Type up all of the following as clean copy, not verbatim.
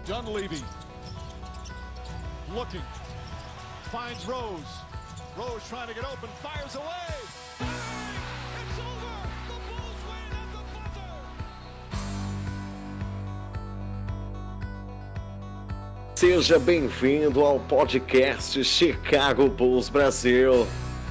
Dunleavy looking, finds Rose. Rose trying to get open, fires away. It's over. The Bulls win at the buzzer. Seja bem-vindo ao podcast Chicago Bulls Brasil.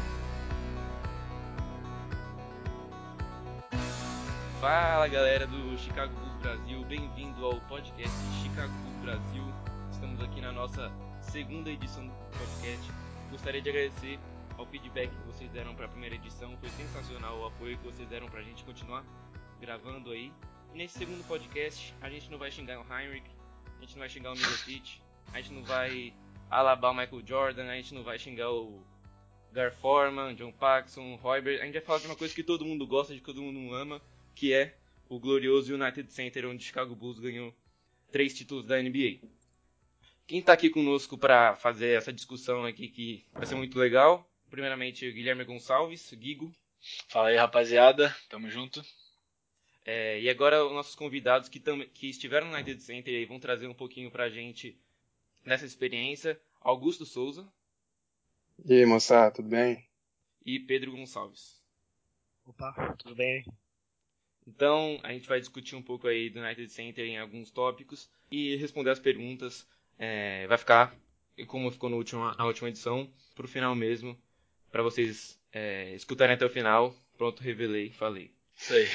Fala galera do Chicago Bulls Brasil, bem-vindo ao podcast Chicago Bulls Brasil. Estamos aqui na nossa segunda edição do podcast. Gostaria de agradecer ao feedback que vocês deram para a primeira edição, foi sensacional o apoio que vocês deram para a gente continuar gravando aí. E nesse segundo podcast a gente não vai xingar o Heinrich, a gente não vai xingar o Mirotic, a gente não vai alabar o Michael Jordan, a gente não vai xingar o Gar Forman, John Paxson, Hoiberg. A gente vai falar de uma coisa que todo mundo gosta, de que todo mundo ama, que é o glorioso United Center, onde o Chicago Bulls ganhou 3 títulos da NBA. Quem está aqui conosco para fazer essa discussão aqui, que vai ser muito legal, primeiramente o Guilherme Gonçalves, Guigo. Fala aí, rapaziada, tamo junto. E agora os nossos convidados que estiveram no United Center e vão trazer um pouquinho para a gente nessa experiência, Augusto Souza. E aí, moçada, tudo bem? E Pedro Gonçalves. Opa, tudo bem? Então, a gente vai discutir um pouco aí do United Center em alguns tópicos e responder as perguntas. Vai ficar, como ficou na última edição, pro final mesmo, para vocês escutarem até o final. Pronto, revelei, falei. Isso aí.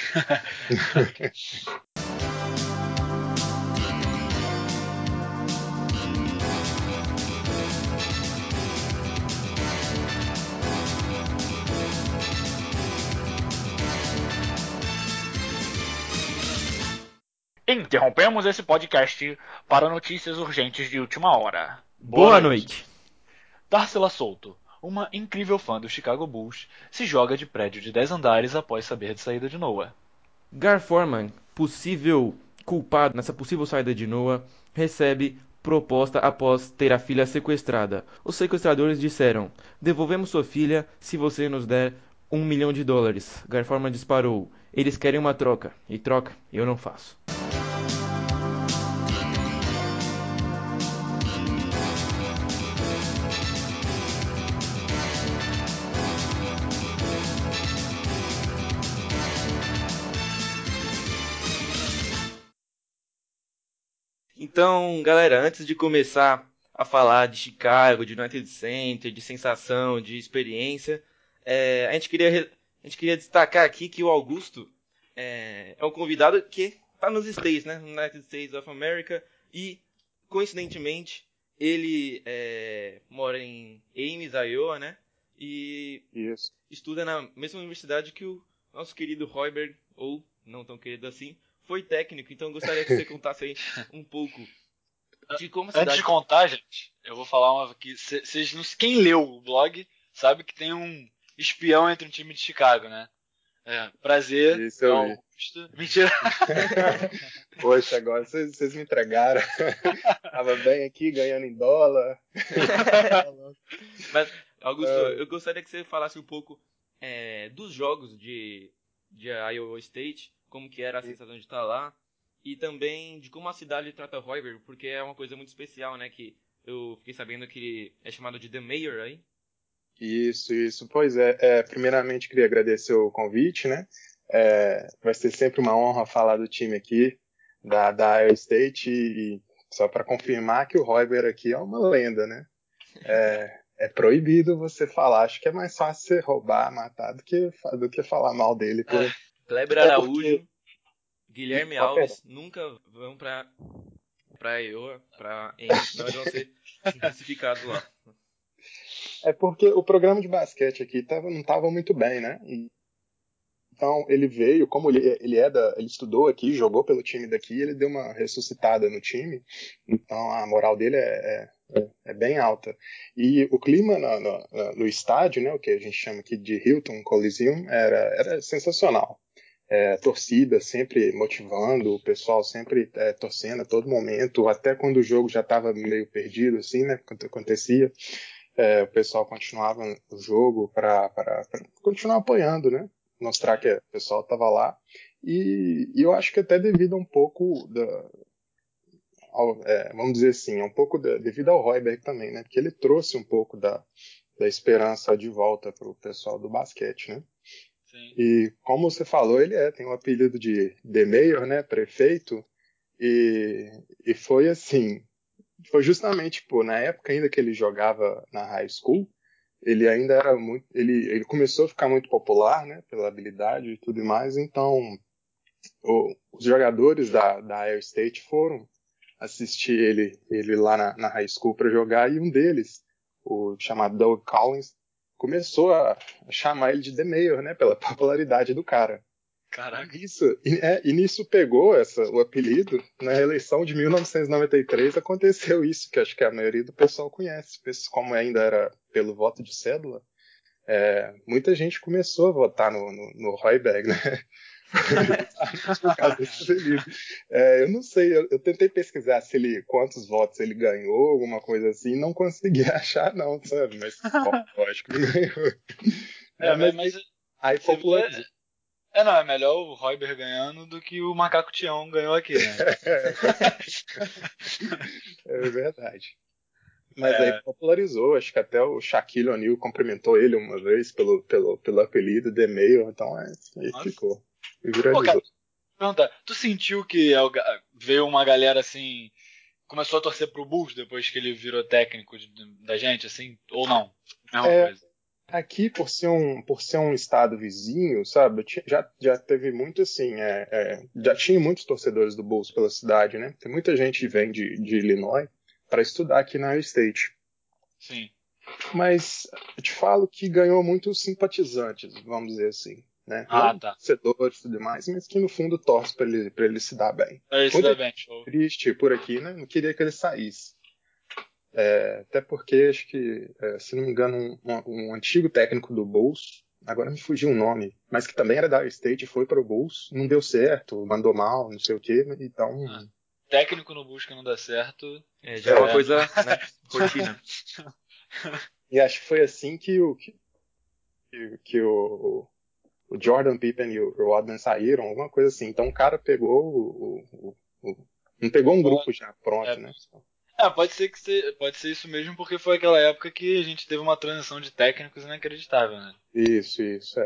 Interrompemos esse podcast para notícias urgentes de última hora. Boa noite. Darcela Souto, uma incrível fã do Chicago Bulls, se joga de prédio de 10 andares após saber de saída de Noah. Gar Forman, possível culpado nessa possível saída de Noah, recebe proposta após ter a filha sequestrada. Os sequestradores disseram: devolvemos sua filha se você nos der $1 milhão. Gar Forman disparou: eles querem uma troca, e troca eu não faço. Então, galera, antes de começar a falar de Chicago, de United Center, de sensação, de experiência, a gente queria destacar aqui que o Augusto é um convidado que está nos States, né? United States of America, e, coincidentemente, ele mora em Ames, Iowa, né? E Isso. estuda na mesma universidade que o nosso querido Hoiberg, ou não tão querido assim, foi técnico. Então eu gostaria que você contasse aí um pouco de como a cidade... Antes de contar, gente, eu vou falar uma que quem leu o blog sabe que tem um espião entre um time de Chicago, né? Prazer. Isso eu vi. Mentira. Poxa, agora vocês me entregaram. Tava bem aqui, ganhando em dólar. Mas, Augusto, eu gostaria que você falasse um pouco dos jogos de Iowa State, como que era a sensação de estar lá, e também de como a cidade trata Hoiberg, porque é uma coisa muito especial, né, que eu fiquei sabendo que ele é chamado de The Mayor aí. Isso. Pois é. Primeiramente, queria agradecer o convite, né? Vai ser sempre uma honra falar do time aqui, da Iowa State, e só para confirmar que o Hoiberg aqui é uma lenda, né? É proibido você falar. Acho que é mais fácil você roubar, matar, do que falar mal dele. Kleber Araújo, Guilherme Alves nunca vão pra Iowa, pra Ames, senão eles vão ser crucificados lá. É porque o programa de basquete aqui não estava muito bem, né? Então ele veio, como ele estudou aqui, jogou pelo time daqui, ele deu uma ressuscitada no time. Então a moral dele é bem alta. E o clima no estádio, né, o que a gente chama aqui de Hilton Coliseum, era sensacional. Torcida sempre motivando, o pessoal sempre torcendo a todo momento, até quando o jogo já estava meio perdido, assim, né, quando acontecia. O pessoal continuava o jogo para continuar apoiando, né? Mostrar que o pessoal estava lá. E eu acho que até devido um pouco vamos dizer assim, um pouco devido ao Hoiberg também, né? Porque ele trouxe um pouco da esperança de volta para o pessoal do basquete, né? Sim. E como você falou, ele tem um apelido de The Mayor, né? Prefeito. E foi assim, foi justamente, pô, na época ainda que ele jogava na high school, ele ainda era muito, ele começou a ficar muito popular, né? Pela habilidade e tudo mais, então os jogadores da Iowa State foram assistir ele lá na high school para jogar, e um deles, o chamado Doug Collins, começou a chamar ele de The Mayor, né, pela popularidade do cara. Caraca. E nisso pegou o apelido. Na eleição de 1993 aconteceu isso, que acho que a maioria do pessoal conhece. Como ainda era pelo voto de cédula, muita gente começou a votar no Hoiberg, né? Por causa desse apelido. Eu não sei, eu tentei pesquisar quantos votos ele ganhou, alguma coisa assim, não consegui achar não, sabe? Mas lógico que ganhou. Mas aí popularizou. não, é melhor o Hoiberg ganhando do que o Macaco Tião ganhou aqui, né? É verdade. Mas aí popularizou, acho que até o Shaquille O'Neal cumprimentou ele uma vez pelo apelido The Mayor, então aí ficou. E viralizou. Perguntar, tu sentiu que veio uma galera assim, começou a torcer pro Bulls depois que ele virou técnico da gente, assim, ou não? Mesma coisa. Aqui, por ser um estado vizinho, sabe, já teve muito assim, já tinha muitos torcedores do Bulls pela cidade, né? Tem muita gente que vem de Illinois para estudar aqui na Iowa State. Sim. Mas eu te falo que ganhou muitos simpatizantes, vamos dizer assim, né? Não torcedores e tudo mais, mas que no fundo torce para ele se dar bem. Ele se dá bem, show. Triste por aqui, né? Não queria que ele saísse. Até porque, acho que, se não me engano, um antigo técnico do Bulls, agora me fugiu o nome, mas que também era da Iowa State, foi para o Bulls, não deu certo, mandou mal, não sei o quê, então... Técnico no Bulls que não dá certo... já é uma coisa, né, rotina. E acho que foi assim que o Jordan Pippen e o Rodman saíram, alguma coisa assim. Então o cara pegou não pegou um grupo já pronto, né? Pode ser isso mesmo, porque foi aquela época que a gente teve uma transição de técnicos inacreditável, né? Isso,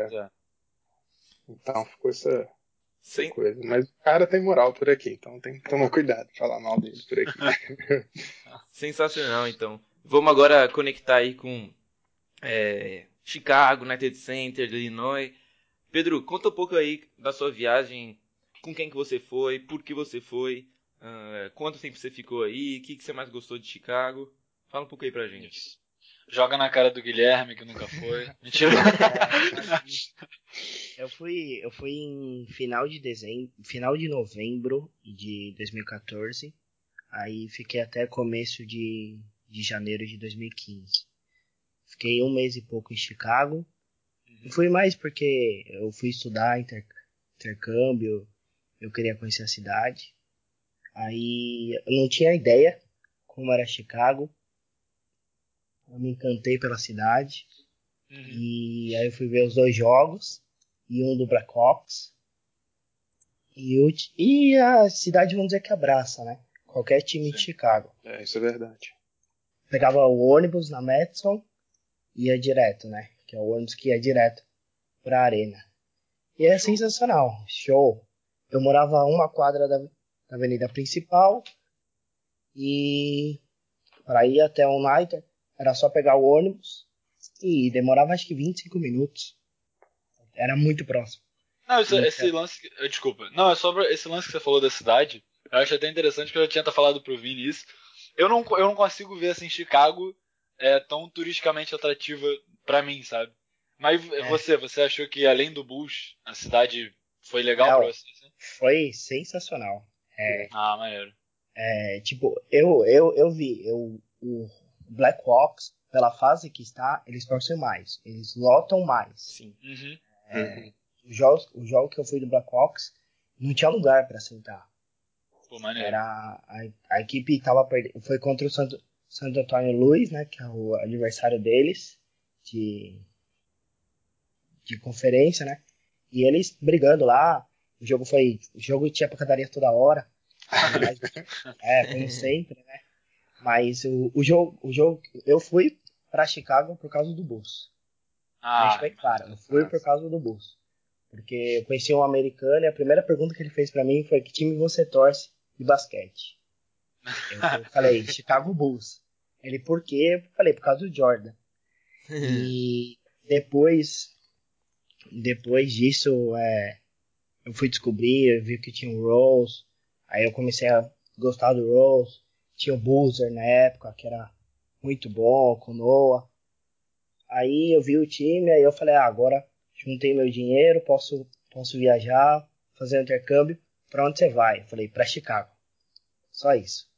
Então ficou essa coisa. Mas o cara tem moral por aqui, então tem que tomar cuidado de falar mal dele por aqui. Sensacional, então. Vamos agora conectar aí com Chicago, United Center, Illinois. Pedro, conta um pouco aí da sua viagem, com quem que você foi, por que você foi, quanto tempo você ficou aí, o que você mais gostou de Chicago. Fala um pouco aí pra gente. Joga na cara do Guilherme, que nunca foi. Mentira. Eu fui em final de novembro de 2014. Aí fiquei até começo de janeiro de 2015. Fiquei um mês e pouco em Chicago. Fui mais porque eu fui estudar intercâmbio, eu queria conhecer a cidade. Aí eu não tinha ideia como era Chicago. Eu me encantei pela cidade. E aí eu fui ver os 2 jogos e um do Blackhawks. E a cidade, vamos dizer que abraça, né? Qualquer time de Chicago. Isso é verdade. Pegava o ônibus na Madison e ia direto, né? Que é o ônibus que ia direto pra arena. E é sensacional, show. Eu morava a 1 quadra da avenida principal e para ir até o United era só pegar o ônibus e demorava acho que 25 minutos. Era muito próximo. Não, esse lance... Desculpa. Não, é sobre esse lance que você falou da cidade. Eu acho até interessante, porque eu já tinha falado pro Vini isso. Eu não consigo ver assim, Chicago tão turisticamente atrativa pra mim, sabe? Mas você achou que além do Bulls, a cidade foi legal pra você? Assim? Foi sensacional. Maneiro. Tipo, eu vi o Blackhawks, pela fase que está, eles torcem mais. Eles lotam mais. Sim. O jogo que eu fui do Blackhawks, não tinha lugar para sentar. Pô, maneiro. Era a equipe tava perdendo, foi contra o Santo Antônio Luiz, né, que é o adversário deles de conferência, né? E eles brigando lá, o jogo tinha pancadaria toda hora. Como sempre, né? Mas o jogo, eu fui pra Chicago por causa do Bulls. Deixa bem claro, eu fui por causa do Bulls. Porque eu conheci um americano e a primeira pergunta que ele fez pra mim foi: que time você torce de basquete? Eu falei: Chicago Bulls. Ele: por quê? Eu falei: por causa do Jordan. E depois disso, eu fui descobrir, eu vi que tinha o Rose, aí eu comecei a gostar do Rose. Tinha o Boozer na época, que era muito bom, com o Noah. Aí eu vi o time, aí eu falei: agora juntei meu dinheiro, posso viajar, fazer um intercâmbio. Pra onde você vai? Eu falei: pra Chicago. Só isso.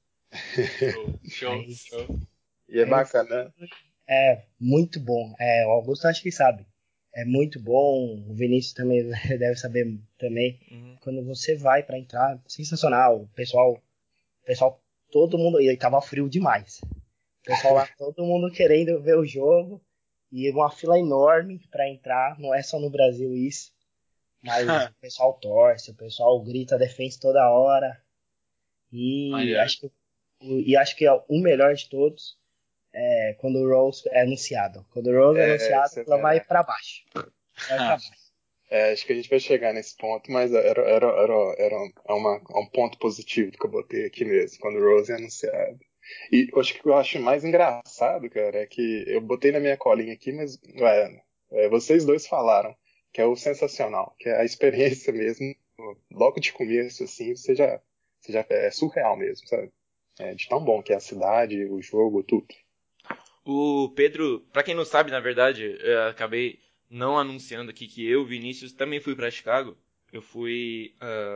Show. E é bacana, né? É muito bom. O Augusto acho que sabe. É muito bom. O Vinícius também deve saber também. Quando você vai pra entrar, sensacional. O pessoal, todo mundo. E tava frio demais. O pessoal lá, todo mundo querendo ver o jogo. E uma fila enorme pra entrar. Não é só no Brasil isso. Mas o pessoal torce, o pessoal grita defensa toda hora. E acho que é o melhor de todos. Quando o Rose é anunciado. Quando o Rose é anunciado, ela vai pra baixo. Vai pra baixo. Acho que a gente vai chegar nesse ponto, mas era um ponto positivo que eu botei aqui mesmo, quando o Rose é anunciado. E acho que o que eu acho mais engraçado, cara, é que eu botei na minha colinha aqui, mas vocês dois falaram, que é o sensacional, que é a experiência mesmo, logo de começo, assim, você já é surreal mesmo, sabe? De tão bom que é a cidade, o jogo, tudo. O Pedro, pra quem não sabe, na verdade, eu acabei não anunciando aqui que eu, Vinícius, também fui pra Chicago. Eu fui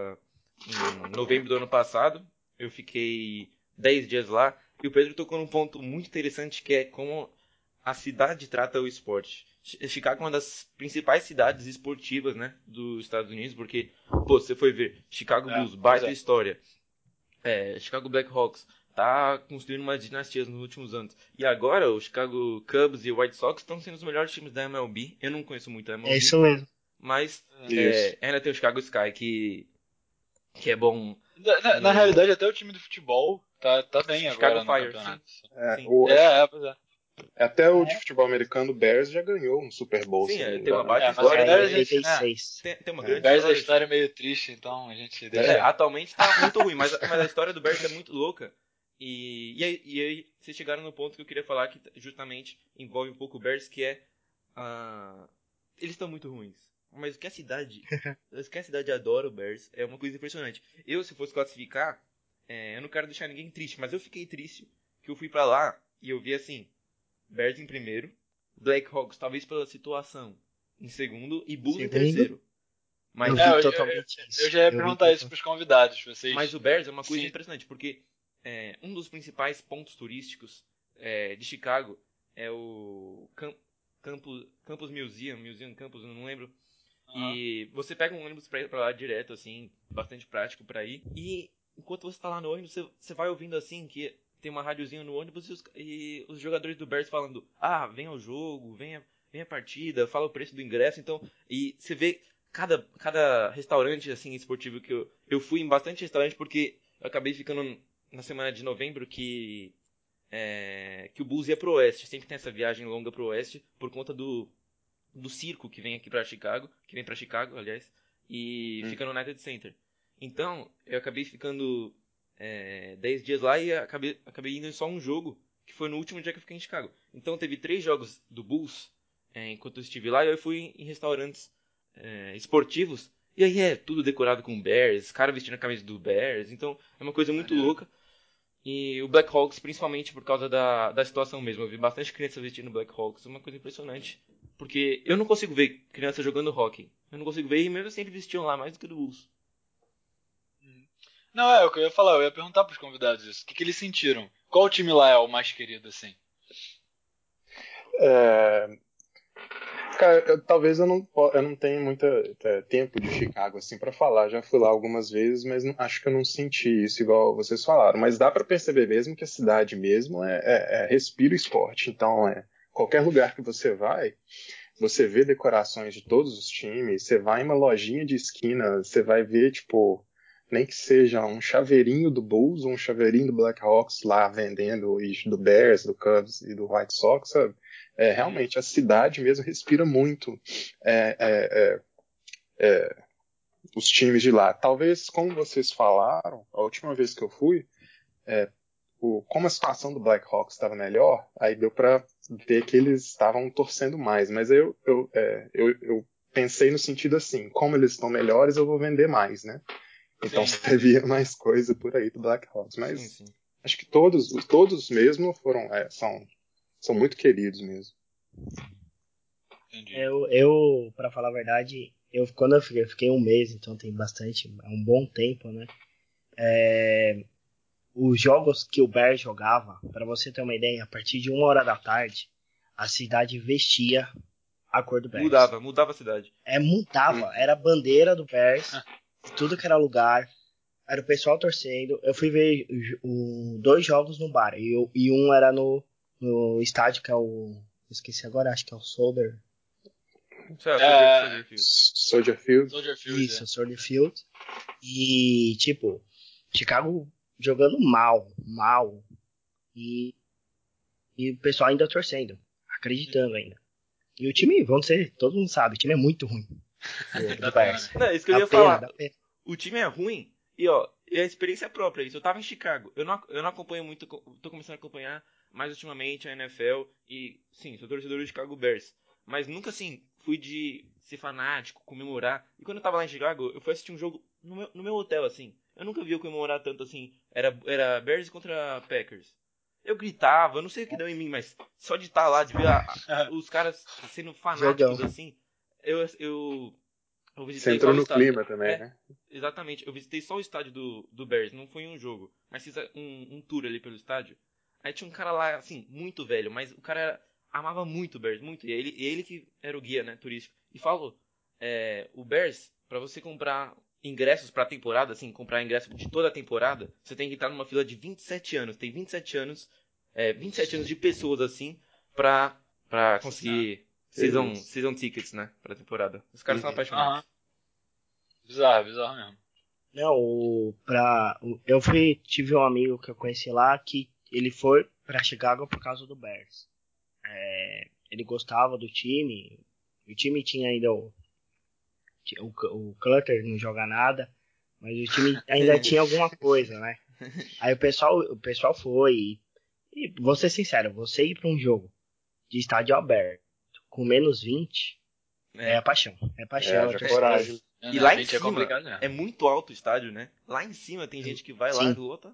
em novembro do ano passado. Eu fiquei 10 dias lá. E o Pedro tocou num ponto muito interessante, que é como a cidade trata o esporte. Chicago é uma das principais cidades esportivas, né, dos Estados Unidos, porque, pô, você foi ver Chicago Bulls, baita história. Chicago Blackhawks tá construindo umas dinastias nos últimos anos. E agora o Chicago Cubs e o White Sox estão sendo os melhores times da MLB. Eu não conheço muito a MLB. É isso mesmo. Mas ainda tem o Chicago Sky, que é bom. Na realidade, até o time do futebol tá bem Chicago agora no Fire, campeonato. Sim. Pois é. Até o de futebol americano, o Bears já ganhou um Super Bowl. Sim, se não me tem uma engano. baita Mas história. o Bears, 86. Tem uma grande Bears, a história. história é meio triste, então a gente deixa. Atualmente tá muito ruim, mas a história do Bears é muito louca. E aí vocês chegaram no ponto que eu queria falar, que justamente envolve um pouco o Bears, que é eles estão muito ruins. Mas o que a cidade adora o Bears é uma coisa impressionante. Eu, se fosse classificar, eu não quero deixar ninguém triste, mas eu fiquei triste que eu fui pra lá e eu vi assim, Bears em primeiro, Blackhawks talvez pela situação em segundo e Bulls em terceiro. Mas Eu vi totalmente isso. Eu já ia perguntar isso pros convidados. Mas o Bears é uma coisa impressionante, porque um dos principais pontos turísticos de Chicago é o Campus Museum Campus, eu não lembro. E você pega um ônibus pra ir pra lá direto, assim, bastante prático pra ir. E enquanto você tá lá no ônibus, você vai ouvindo assim, que tem uma rádiozinha no ônibus e os jogadores do Bears falando: vem ao jogo, vem a partida, fala o preço do ingresso. Então, e você vê cada restaurante assim esportivo que eu fui em bastante restaurante, porque eu acabei ficando na semana de novembro que o Bulls ia pro oeste. Sempre tem essa viagem longa pro oeste por conta do circo que vem aqui pra Chicago, que vem pra Chicago, aliás, e fica no United Center. Então, eu acabei ficando 10 dias lá e acabei indo em só um jogo, que foi no último dia que eu fiquei em Chicago. Então, teve 3 jogos do Bulls enquanto eu estive lá, e eu fui em restaurantes esportivos, e aí é tudo decorado com Bears, cara vestindo a camisa do Bears, então é uma coisa muito louca. E o Blackhawks, principalmente por causa da situação mesmo. Eu vi bastante criança vestindo Blackhawks, uma coisa impressionante. Porque eu não consigo ver criança jogando hockey. Eu não consigo ver, e mesmo assim eles vestiam lá mais do que do Bulls. Não, o que eu ia falar, eu ia perguntar pros convidados isso. O que eles sentiram? Qual time lá é o mais querido, assim? Cara, talvez eu não tenha muito tempo de Chicago assim para falar. Já fui lá algumas vezes, mas acho que eu não senti isso igual vocês falaram. Mas dá para perceber mesmo que a cidade mesmo respira o esporte. Então, qualquer lugar que você vai, você vê decorações de todos os times. Você vai em uma lojinha de esquina, você vai ver tipo nem que seja um chaveirinho do Bulls ou um chaveirinho do Blackhawks lá vendendo, e do Bears, do Cubs e do White Sox, sabe? Realmente, a cidade mesmo respira muito os times de lá. Talvez, como vocês falaram, a última vez que eu fui, como a situação do Blackhawks estava melhor, aí deu para ver que eles estavam torcendo mais. Mas eu pensei no sentido assim, como eles estão melhores, eu vou vender mais, né? Então você via mais coisa por aí do Blackhawks. Mas Sim. acho que todos mesmo são muito queridos mesmo. Entendi. Eu para falar a verdade, quando eu fiquei um mês, então tem um bom tempo, né? Os jogos que o Bears jogava, para você ter uma ideia, a partir de 1h da tarde, a cidade vestia a cor do Bears. Mudava a cidade. Mudava, era a bandeira do Bears, tudo que era lugar, era o pessoal torcendo. Eu fui ver 2 jogos no bar, e um era no estádio que é esqueci agora, acho que é o Soldier. Soldier Field. Isso, Soldier Field. E, tipo, Chicago jogando mal. E o pessoal ainda torcendo, acreditando ainda. E o time, todo mundo sabe, o time é muito ruim. Do Bears. Não, isso que eu ia falar. O time é ruim e, ó, é a experiência própria. Isso. Eu tava em Chicago. Eu não acompanho muito, tô começando a acompanhar mais ultimamente a NFL. E, sim, sou torcedor do Chicago Bears. Mas nunca, assim, fui de ser fanático, comemorar. E quando eu tava lá em Chicago, eu fui assistir um jogo no meu hotel, assim. Eu nunca vi eu comemorar tanto, assim. Era Bears contra Packers. Eu gritava, eu não sei o que deu em mim, mas só de estar lá, de ver os caras sendo fanáticos, assim. Eu visitei. Você entrou no clima também, né? Exatamente. Eu visitei só o estádio do Bears, não foi um jogo. Mas fiz um tour ali pelo estádio. Aí tinha um cara lá, assim, muito velho, mas o cara amava muito o Bears, muito. E ele que era o guia, né, turístico. E falou, o Bears, pra você comprar ingressos pra temporada, assim, comprar ingresso de toda a temporada, você tem que estar numa fila de 27 anos. Tem 27 anos, 27 anos de pessoas, assim, pra conseguir season tickets, né, pra temporada. Os caras são apaixonados. Bizarro mesmo. Não, tive um amigo que eu conheci lá que ele foi pra Chicago por causa do Bears. Ele gostava do time, o time tinha ainda o Clutter não joga nada, mas o time ainda tinha alguma coisa, né? Aí o pessoal foi, e vou ser sincero, você ir pra um jogo de estádio aberto com menos 20 é paixão. Coragem. E lá em cima é muito alto o estádio, né? Lá em cima tem gente que vai lá e lota.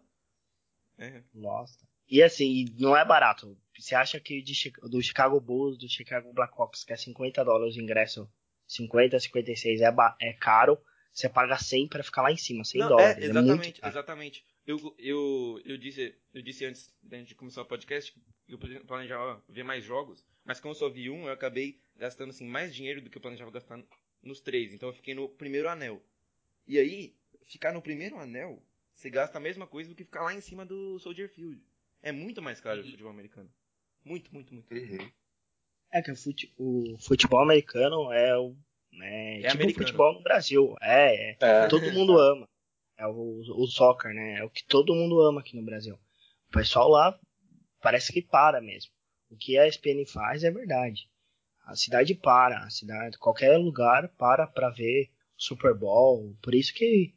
Nossa. E assim, não é barato. Você acha que do Chicago Bulls, do Chicago Blackhawks, que é $50 o ingresso, 50, 56 é caro, você paga 100 pra ficar lá em cima, $100. Exatamente. Eu disse antes da gente começar o podcast que eu planejava ver mais jogos, mas como eu só vi um, eu acabei gastando assim, mais dinheiro do que eu planejava gastar nos 3. Então eu fiquei no primeiro anel. E aí, ficar no primeiro anel, você gasta a mesma coisa do que ficar lá em cima do Soldier Field. É muito mais caro o futebol americano. Muito. É que o futebol americano tipo americano. O futebol no Brasil. Todo mundo ama. É o soccer, né? É o que todo mundo ama aqui no Brasil. O pessoal lá parece que para mesmo. O que a ESPN faz é verdade. A cidade para. Qualquer lugar para ver o Super Bowl. Por isso que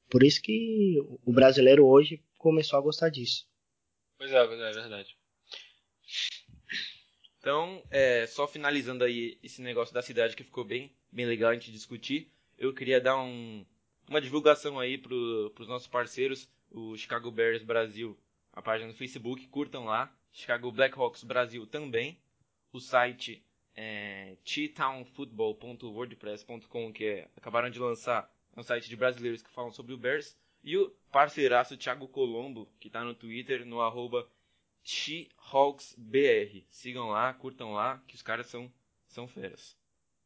o brasileiro hoje começou a gostar disso. Pois é verdade. Então, só finalizando aí esse negócio da cidade que ficou bem legal a gente discutir, eu queria dar uma divulgação aí pros nossos parceiros, o Chicago Bears Brasil, a página no Facebook, curtam lá, Chicago Blackhawks Brasil também, o site ttownfootball.wordpress.com, que acabaram de lançar, é um site de brasileiros que falam sobre o Bears, e o parceiraço Thiago Colombo, que está no Twitter, no @SheHawksBR. Sigam lá, curtam lá, que os caras são feras.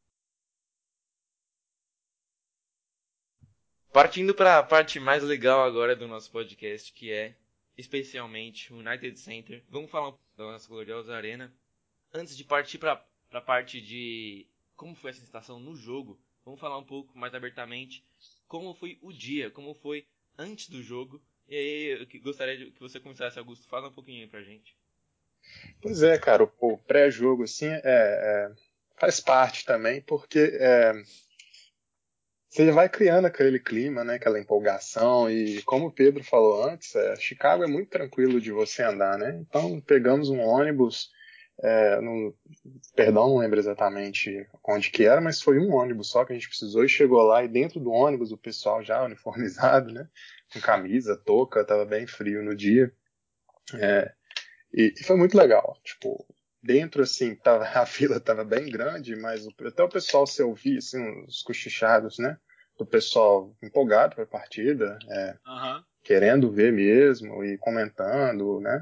Partindo para a parte mais legal agora do nosso podcast, que é especialmente o United Center. Vamos falar da nossa gloriosa arena. Antes de partir para a parte de como foi a sensação no jogo, vamos falar um pouco mais abertamente como foi o dia, como foi antes do jogo. E aí eu gostaria que você começasse, Augusto. Fala um pouquinho aí pra gente. Pois é, cara, o pré-jogo assim faz parte também, porque você vai criando aquele clima, né, aquela empolgação, e como o Pedro falou antes, Chicago é muito tranquilo de você andar, né? Então pegamos um ônibus, perdão, não lembro exatamente onde que era, mas foi um ônibus só que a gente precisou e chegou lá, e dentro do ônibus o pessoal já uniformizado, né, com camisa, touca, tava bem frio no dia, e foi muito legal, tipo, dentro, assim, a fila tava bem grande, mas até o pessoal se ouvia, assim, os cochichados, né, do pessoal empolgado para a partida, querendo ver mesmo e comentando, né.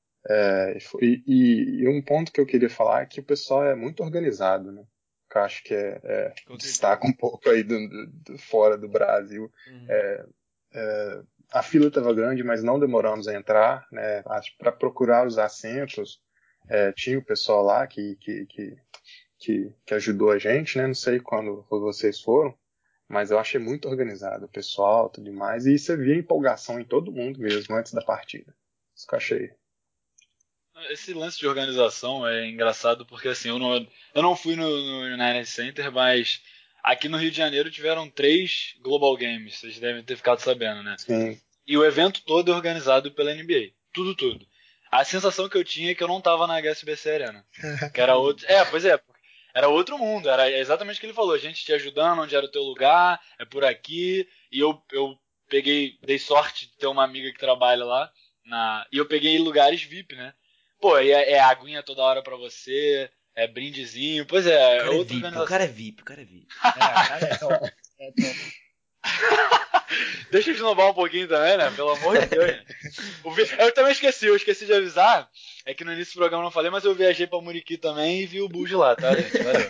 E um ponto que eu queria falar é que o pessoal é muito organizado, né, que eu acho que destaca um pouco aí fora do Brasil. A fila estava grande, mas não demoramos a entrar, né, para procurar os assentos. Tinha o pessoal lá que ajudou a gente, né, não sei quando vocês foram, mas eu achei muito organizado o pessoal, tudo mais, e você via empolgação em todo mundo mesmo antes da partida. Isso que eu achei. Esse lance de organização é engraçado porque assim, eu não fui no United Center, mas aqui no Rio de Janeiro tiveram 3 Global Games, vocês devem ter ficado sabendo, né? Sim. E o evento todo é organizado pela NBA. Tudo. A sensação que eu tinha é que eu não tava na HSBC Arena. Que era outro. Pois é. Era outro mundo. Era exatamente o que ele falou. A gente te ajudando, onde era o teu lugar, é por aqui. E eu dei sorte de ter uma amiga que trabalha lá. E eu peguei lugares VIP, né? Pô, e é aguinha toda hora pra você, é brindezinho. Pois é, O outra organização. cara é VIP. O cara é top. É top. Deixa eu esnobar um pouquinho também, né? Pelo amor de Deus. Eu também eu esqueci de avisar. É que no início do programa eu não falei, mas eu viajei pra Muriqui também e vi o Bulls lá, tá, gente? Valeu.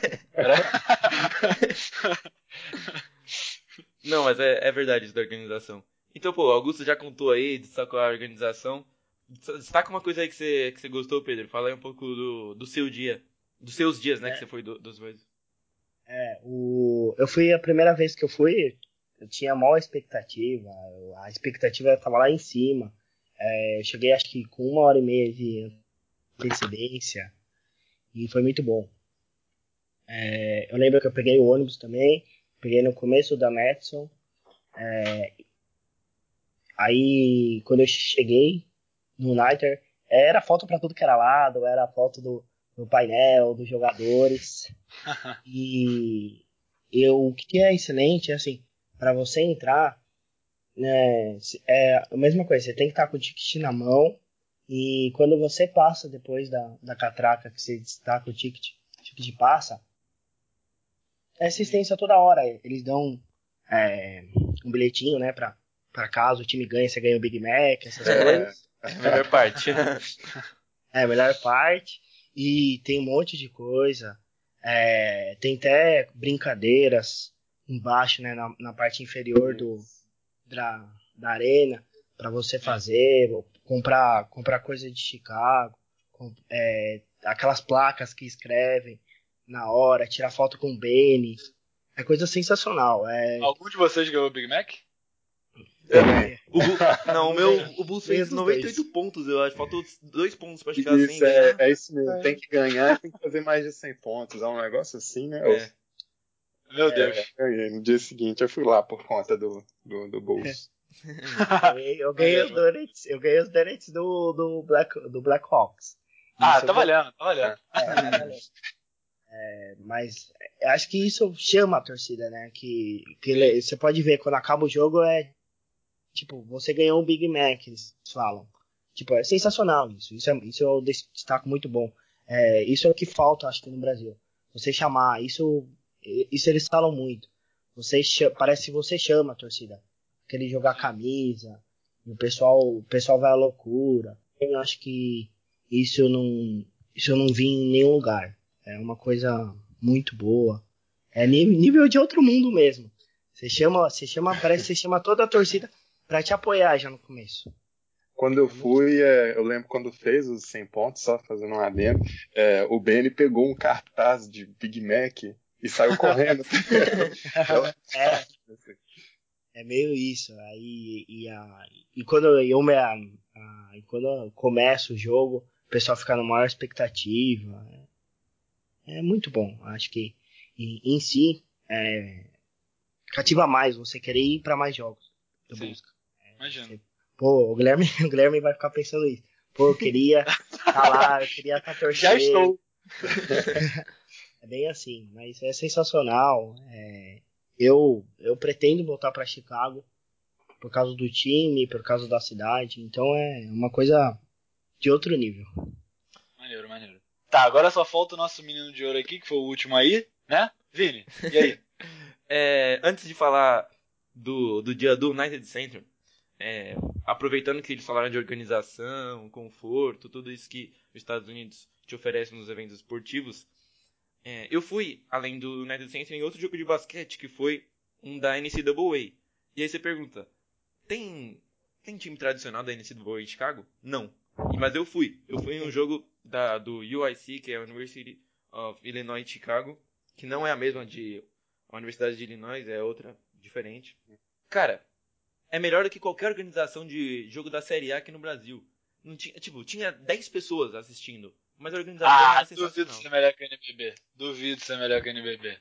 Não, mas é verdade isso da organização. Então, pô, o Augusto já contou aí, destacou a organização. Destaca uma coisa aí que você gostou, Pedro. Fala aí um pouco do seu dia. Dos seus dias, né, que você foi dos dois. Eu fui a primeira vez que eu fui, eu tinha a maior expectativa. A expectativa estava lá em cima. Eu cheguei acho que com 1h30 de antecedência e foi muito bom. Eu lembro que eu peguei o ônibus também, peguei no começo da Madison. Aí quando eu cheguei no Niter, era foto para tudo que era lado, era foto do painel, dos jogadores. E o que é excelente é assim, para você entrar, né, é a mesma coisa, você tem que estar com o ticket na mão, e quando você passa depois da catraca, que você destaca o ticket passa, é assistência toda hora. Eles dão um bilhetinho, né, pra caso o time ganhe, você ganha o Big Mac, essas coisas. É a melhor parte. É a melhor parte. E tem um monte de coisa. Tem até brincadeiras embaixo, né, na parte inferior da arena, para você fazer, comprar coisa de Chicago, aquelas placas que escrevem na hora, tirar foto com o Benny. É coisa sensacional. Algum de vocês ganhou o Big Mac? O Bulls fez 98 pontos, eu acho. Faltou 2 pontos pra chegar Isso, sem ganhar. é isso mesmo. Tem que ganhar, tem que fazer mais de 100 pontos. É um negócio assim, né? Meu Deus. No dia seguinte eu fui lá por conta do Bulls. Eu ganhei os donuts do Black Hawks. Tá valendo. Mas acho que isso chama a torcida, né? Que você pode ver, quando acaba o jogo, tipo, você ganhou um Big Mac, eles falam. Tipo, é sensacional isso. Isso eu destaco muito bom. Isso é o que falta, acho que, no Brasil. Você chamar, isso eles falam muito. Parece que você chama a torcida. Aquele jogar camisa, e o pessoal vai à loucura. Eu acho que isso eu não vi em nenhum lugar. É uma coisa muito boa. É nível de outro mundo mesmo. Parece que você chama toda a torcida pra te apoiar já no começo. Quando eu fui, eu lembro quando fez os 100 pontos, só fazendo um adendo, o Benny pegou um cartaz de Big Mac e saiu correndo. É meio isso. Aí, e quando eu começo o jogo, o pessoal fica na maior expectativa. É muito bom. Acho que em si cativa mais você querer ir para mais jogos do Sim. Busca. Imagino. Pô, o Guilherme vai ficar pensando isso. Pô, eu queria estar lá, eu queria estar torcendo. Já estou. É bem assim, mas é sensacional. Eu pretendo voltar para Chicago por causa do time, por causa da cidade. Então é uma coisa de outro nível. Maneiro, maneiro. Tá, agora só falta o nosso menino de ouro aqui, que foi o último aí, né? Vini, e aí? Antes de falar do dia do United Center, aproveitando que eles falaram de organização, conforto, tudo isso que os Estados Unidos te oferecem nos eventos esportivos, eu fui, além do United Center, em outro jogo de basquete, que foi um da NCAA. E aí você pergunta, tem time tradicional da NCAA em Chicago? Não. Mas eu fui. Eu fui em um jogo do UIC, que é a University of Illinois Chicago, que não é a mesma de a Universidade de Illinois, é outra, diferente. Cara, é melhor do que qualquer organização de jogo da Série A aqui no Brasil. Não tinha 10 pessoas assistindo, mas a organização era sensacional. Duvido ser melhor que a NBB. Duvido ser melhor que a NBB.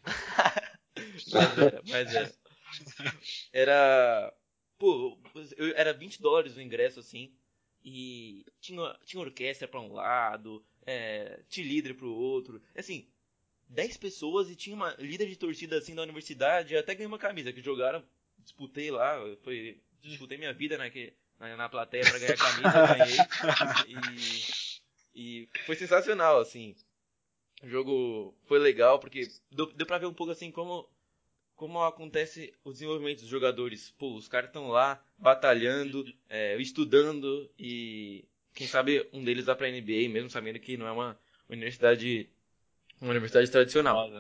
Mas era. Era. Pô, era $20 o ingresso, assim. E tinha orquestra pra um lado, cheerleader pro outro. Assim, 10 pessoas e tinha uma líder de torcida assim da universidade. Até ganhei uma camisa que jogaram. Disputei lá. Disputei minha vida na plateia pra ganhar a camisa. Ganhei. E foi sensacional, assim. O jogo foi legal porque deu pra ver um pouco assim como acontece o desenvolvimento dos jogadores. Pô, os caras estão lá batalhando, estudando e quem sabe um deles vai pra NBA, mesmo sabendo que não é uma universidade tradicional.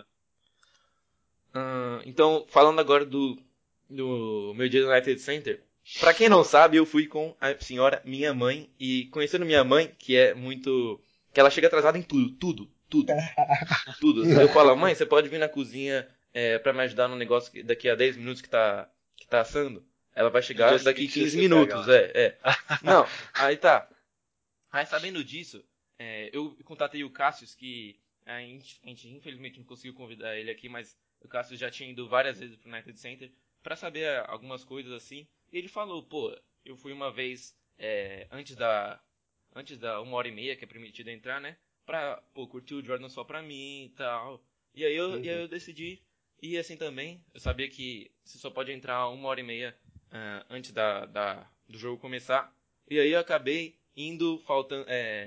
Então, falando agora do meu dia no United Center, pra quem não sabe, eu fui com a senhora, minha mãe, e conhecendo minha mãe, que ela chega atrasada em tudo. Eu falo, mãe, você pode vir na cozinha pra me ajudar no negócio daqui a 10 minutos que tá assando? Ela vai chegar daqui 15 minutos, Não, aí tá. Aí sabendo disso, eu contatei o Cassius, que a gente infelizmente não conseguiu convidar ele aqui, mas o Cassius já tinha ido várias vezes pro United Center pra saber algumas coisas assim. E ele falou, pô, eu fui uma vez antes da 1h30 que é permitido entrar, né? Pra, pô, curtir o Jordan só pra mim e tal. E aí eu decidi ir assim também. Eu sabia que você só pode entrar 1h30 antes do jogo começar. E aí eu acabei indo faltando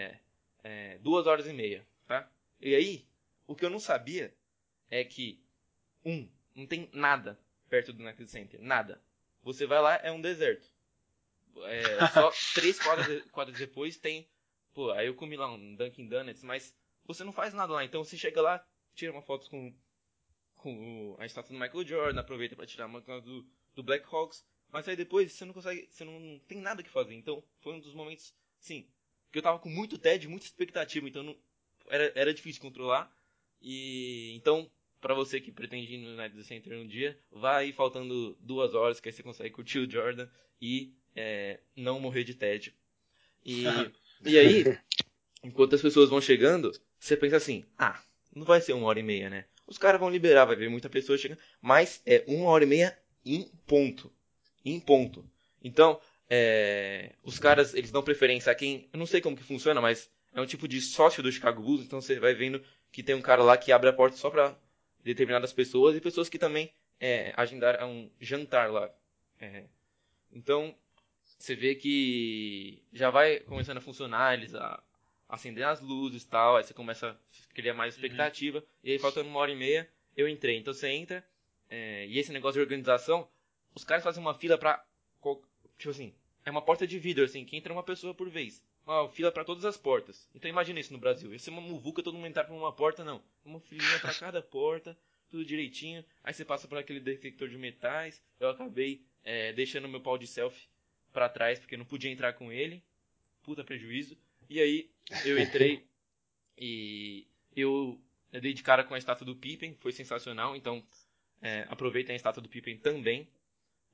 2h30, tá? E aí, o que eu não sabia é que, não tem nada perto do United Center. Nada. Você vai lá, é um deserto. Só 3 quadras depois tem. Pô, aí eu comi lá um Dunkin' Donuts, mas você não faz nada lá. Então você chega lá, tira uma foto com a estátua do Michael Jordan, aproveita pra tirar uma do Black Hawks, mas aí depois você não tem nada que fazer. Então foi um dos momentos, sim, que eu tava com muito tédio, muita expectativa, então era difícil controlar. E então, pra você que pretende ir no United Center um dia, vai aí faltando 2 horas que aí você consegue curtir o Jordan e não morrer de tédio. E aí, enquanto as pessoas vão chegando, você pensa assim, não vai ser 1h30, né? Os caras vão liberar, vai ver muita pessoa chegando, mas é 1h30 em ponto. Em ponto. Então, os caras, eles dão preferência a quem, eu não sei como que funciona, mas é um tipo de sócio do Chicago Bulls, então você vai vendo que tem um cara lá que abre a porta só pra determinadas pessoas e pessoas que também agendaram um jantar lá. Então, você vê que já vai começando a funcionar, eles acender as luzes e tal, aí você começa a criar mais expectativa, e aí faltando 1h30, eu entrei. Então você entra, e esse negócio de organização, os caras fazem uma fila pra, tipo assim, é uma porta de vidro, assim, que entra uma pessoa por vez. Uma fila pra todas as portas. Então imagina isso no Brasil, ia ser uma muvuca, todo mundo entrar por uma porta, não. Uma filinha pra cada porta, tudo direitinho, aí você passa por aquele detector de metais, eu acabei deixando meu pau de selfie pra trás, porque não podia entrar com ele. Puta prejuízo. E aí, eu entrei e eu dei de cara com a estátua do Pippen. Foi sensacional. Então, aproveitem a estátua do Pippen também.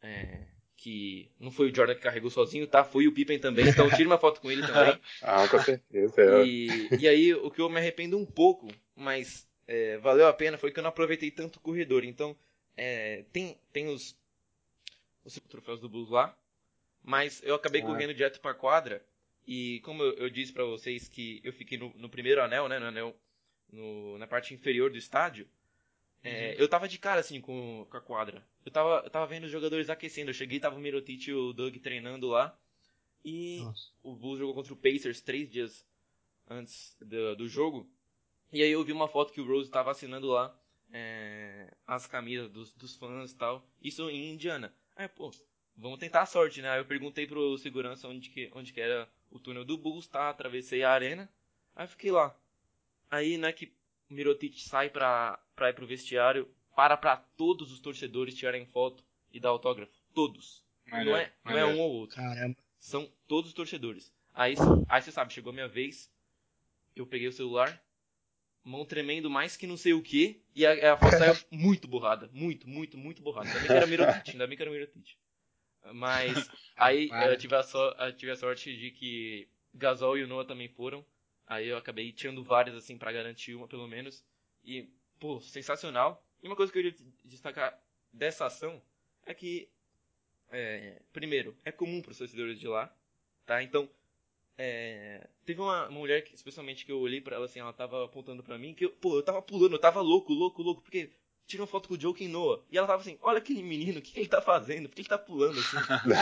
que não foi o Jordan que carregou sozinho, tá? Foi o Pippen também, então tire uma foto com ele também. Com certeza. E aí, o que eu me arrependo um pouco, mas valeu a pena, foi que eu não aproveitei tanto o corredor. Então, tem os troféus do Bulls lá, mas eu acabei correndo direto pra quadra. E como eu disse pra vocês que eu fiquei no primeiro anel, né? No anel, na parte inferior do estádio. Eu tava de cara, assim, com a quadra. Eu tava vendo os jogadores aquecendo. Eu cheguei, tava o Mirotic e o Doug treinando lá. E o Bulls jogou contra o Pacers 3 dias antes do jogo. E aí eu vi uma foto que o Rose tava assinando lá as camisas dos fãs e tal. Isso em Indiana. Aí, pô, vamos tentar a sorte, né? Aí eu perguntei pro segurança onde que era o túnel do Bulls, tá? Atravessei a arena. Aí eu fiquei lá. Aí, né, que o Mirotic sai pra ir pro vestiário, pra todos os torcedores tirarem foto e dar autógrafo. Todos. Não é um ou outro. Caramba. São todos os torcedores. Aí você sabe, chegou a minha vez, eu peguei o celular, mão tremendo mais que não sei o que, e a foto saiu muito borrada. Muito, muito, muito borrada. Ainda bem que era o Mirotic. Mas aí eu tive a sorte de que Gasol e o Noah também foram. Aí eu acabei tirando várias, assim, pra garantir uma, pelo menos. E, pô, sensacional. E uma coisa que eu queria destacar dessa ação é que, primeiro, é comum pros torcedores de lá, tá? Então, teve uma mulher, que, especialmente, que eu olhei pra ela, assim, ela tava apontando pra mim, que eu tava pulando, eu tava louco, porque tirei uma foto com o Joakim Noah. E ela tava assim, olha aquele menino, o que ele tá fazendo? Por que ele tá pulando, assim?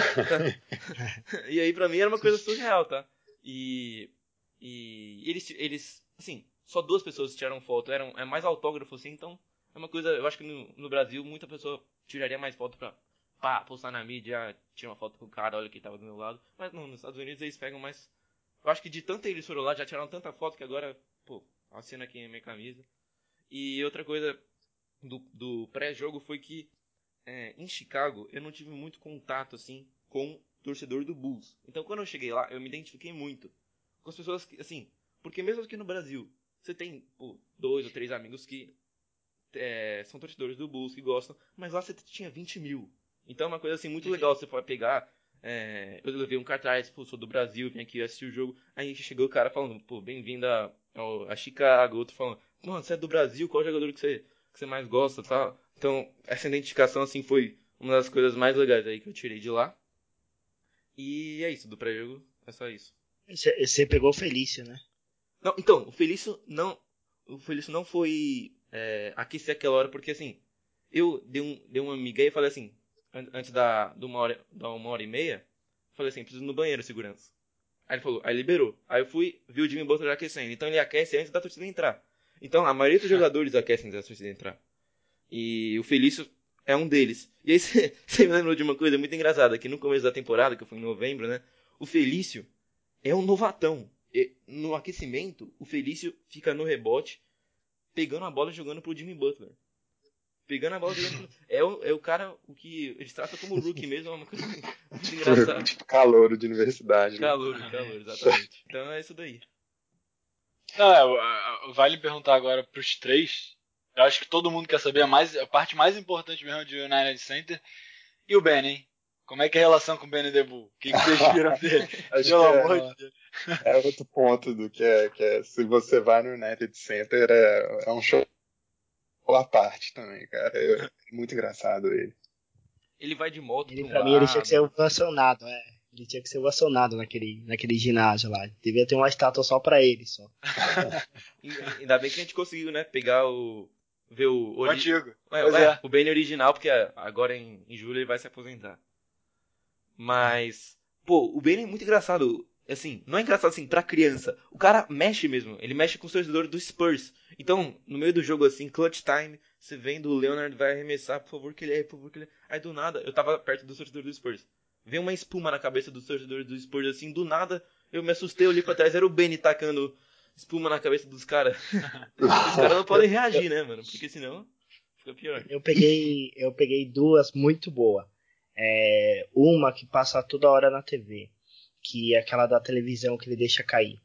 E aí, pra mim, era uma coisa surreal, tá? E eles, assim, só 2 pessoas tiraram foto, é mais autógrafo, assim, então é uma coisa, eu acho que no Brasil muita pessoa tiraria mais foto pra postar na mídia, tirar uma foto com o cara, olha quem tava do meu lado, mas não, nos Estados Unidos eles pegam mais, eu acho que de tanto eles foram lá, já tiraram tanta foto que agora, pô, assina aqui a minha camisa. E outra coisa do pré-jogo foi que em Chicago eu não tive muito contato, assim, com o torcedor do Bulls, então quando eu cheguei lá, eu me identifiquei muito com as pessoas que, assim, porque mesmo aqui no Brasil, você tem 2 ou 3 amigos que são torcedores do Bulls, que gostam, mas lá você tinha 20 mil. Então é uma coisa, assim, muito legal, você pode pegar, eu levei um cartaz, sou do Brasil, vim aqui assistir o jogo, aí chegou o cara falando, bem-vindo a Chicago, outro falando, mano, você é do Brasil, qual jogador que você mais gosta, tal. Então, essa identificação, assim, foi uma das coisas mais legais aí que eu tirei de lá. E é isso, do pré-jogo, é só isso. Você pegou o Felício, né? Não, então, o Felício não foi aquecer aquela hora, porque assim, eu dei uma migué e falei assim, antes da uma hora e meia, falei assim, preciso ir no banheiro, segurança. Aí ele falou, aí liberou. Aí eu fui, vi o Jimmy Butler aquecendo, então ele aquece antes da torcida entrar. Então, a maioria dos jogadores aquecem antes da torcida entrar. E o Felício é um deles. E aí você me lembrou de uma coisa muito engraçada, que no começo da temporada, que foi em novembro, né, o Felício é um novatão. No aquecimento, o Felício fica no rebote, pegando a bola e jogando pro Jimmy Butler. Pegando a bola e jogando pro... É o cara, o que eles tratam como rookie mesmo, é uma coisa muito engraçada. Tipo calouro de universidade. Calor, exatamente. Então é isso daí. Não, vale perguntar agora pros 3. Eu acho que todo mundo quer saber a parte mais importante mesmo de United Center. E o Ben, hein? Como é que é a relação com o Ben Debu? O que vocês viram dele? Pelo amor de Deus. É outro ponto do que é se você vai no United Center, é um show à parte também, cara. É muito engraçado ele. Ele vai de moto Pra mim ele tinha que ser ovacionado, Ele tinha que ser ovacionado naquele ginásio lá. Devia ter uma estátua só pra ele, só. Ainda bem que a gente conseguiu, né, pegar ver o antigo. O Ben original, porque agora em julho ele vai se aposentar. Mas, o Ben é muito engraçado. Assim, não é engraçado assim pra criança. O cara mexe mesmo. Ele mexe com os torcedores do Spurs. Então, no meio do jogo, assim, clutch time, você vendo o Leonard vai arremessar, por favor que ele é. Aí do nada, eu tava perto dos torcedores do Spurs. Veio uma espuma na cabeça dos torcedores do Spurs, assim, do nada, eu me assustei, eu olhei pra trás, era o Benny tacando espuma na cabeça dos caras. Os caras não podem reagir, né, mano? Porque senão fica pior. Eu peguei 2 muito boas. Uma que passa toda hora na TV, que é aquela da televisão que ele deixa cair.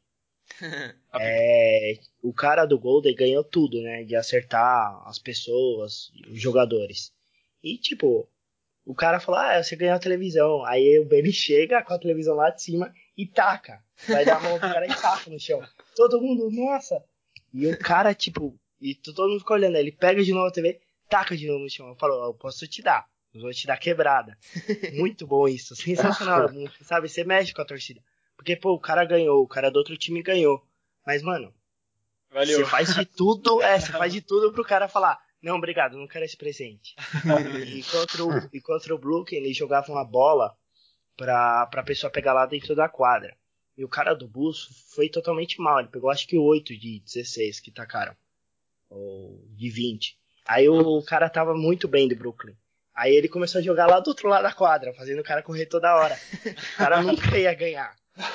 O cara do Golden ganhou tudo, né? De acertar as pessoas, os jogadores. E tipo, o cara falou, você ganhou a televisão. Aí o Benny chega com a televisão lá de cima e taca. Vai dar a mão pro cara e taca no chão. Todo mundo, nossa. E o cara, tipo, todo mundo fica olhando. Ele pega de novo a TV, taca de novo no chão. Eu falo, eu posso te dar. Eu vou te dar quebrada. Muito bom isso. Sensacional. Sabe, você mexe com a torcida. Porque, pô, o cara ganhou. O cara do outro time ganhou. Mas, mano, Valeu. você faz de tudo, você faz de tudo pro cara falar, não, obrigado, não quero esse presente. E contra o Brooklyn, eles jogavam a bola pra pessoa pegar lá dentro da quadra. E o cara do Bulls foi totalmente mal. Ele pegou acho que 8 de 16 que tacaram. Ou de 20. Aí o cara tava muito bem do Brooklyn. Aí ele começou a jogar lá do outro lado da quadra, fazendo o cara correr toda hora. O cara nunca ia ganhar.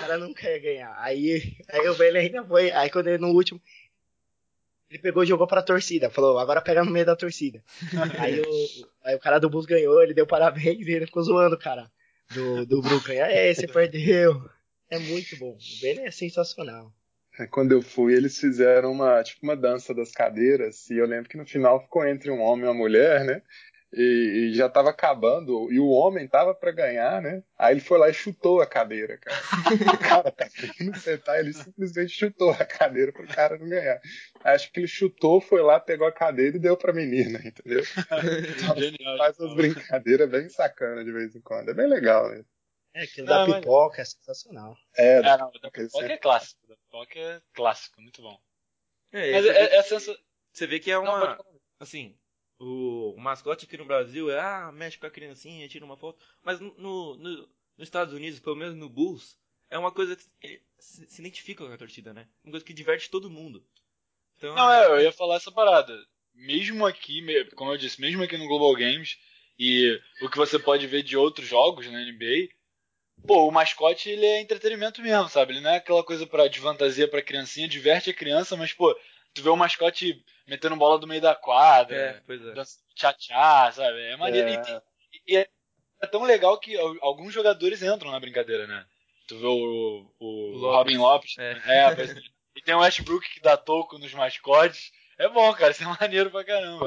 Aí o Bailey ainda foi. Aí quando ele no último, ele pegou e jogou pra torcida. Falou, agora pega no meio da torcida. aí o cara do Bulls ganhou, ele deu parabéns e ele ficou zoando o cara do Brooklyn. Aí, você perdeu. É muito bom. O Bailey é sensacional. Quando eu fui, eles fizeram uma dança das cadeiras, e eu lembro que no final ficou entre um homem e uma mulher, né? E já tava acabando, e o homem tava pra ganhar, né? Aí ele foi lá e chutou a cadeira, cara. O cara tá querendo sentar, ele simplesmente chutou a cadeira pro cara não ganhar. Acho que ele chutou, foi lá, pegou a cadeira e deu pra menina, entendeu? Então, Genial. faz umas brincadeiras bem sacanas de vez em quando. É bem legal, né? Aquilo da pipoca é sensacional. Não, da pipoca é clássico. Da pipoca é clássico, muito bom. Mas você vê que é uma... Assim, o mascote aqui no Brasil mexe com a criancinha, tira uma foto. Mas nos Estados Unidos, pelo menos no Bulls, é uma coisa que se identifica com a torcida, né? Uma coisa que diverte todo mundo. Então, eu ia falar essa parada. Mesmo aqui, como eu disse, mesmo aqui no Global Games, e o que você pode ver de outros jogos na NBA, pô, o mascote, ele é entretenimento mesmo, sabe? Ele não é aquela coisa de fantasia pra criancinha, diverte a criança, mas, pô, tu vê o mascote metendo bola do meio da quadra, tchá-tchá, sabe? É maneiro. E é tão legal que alguns jogadores entram na brincadeira, né? Tu vê o Robin Lopes. E tem o Westbrook que dá toco nos mascotes. É bom, cara, isso é maneiro pra caramba.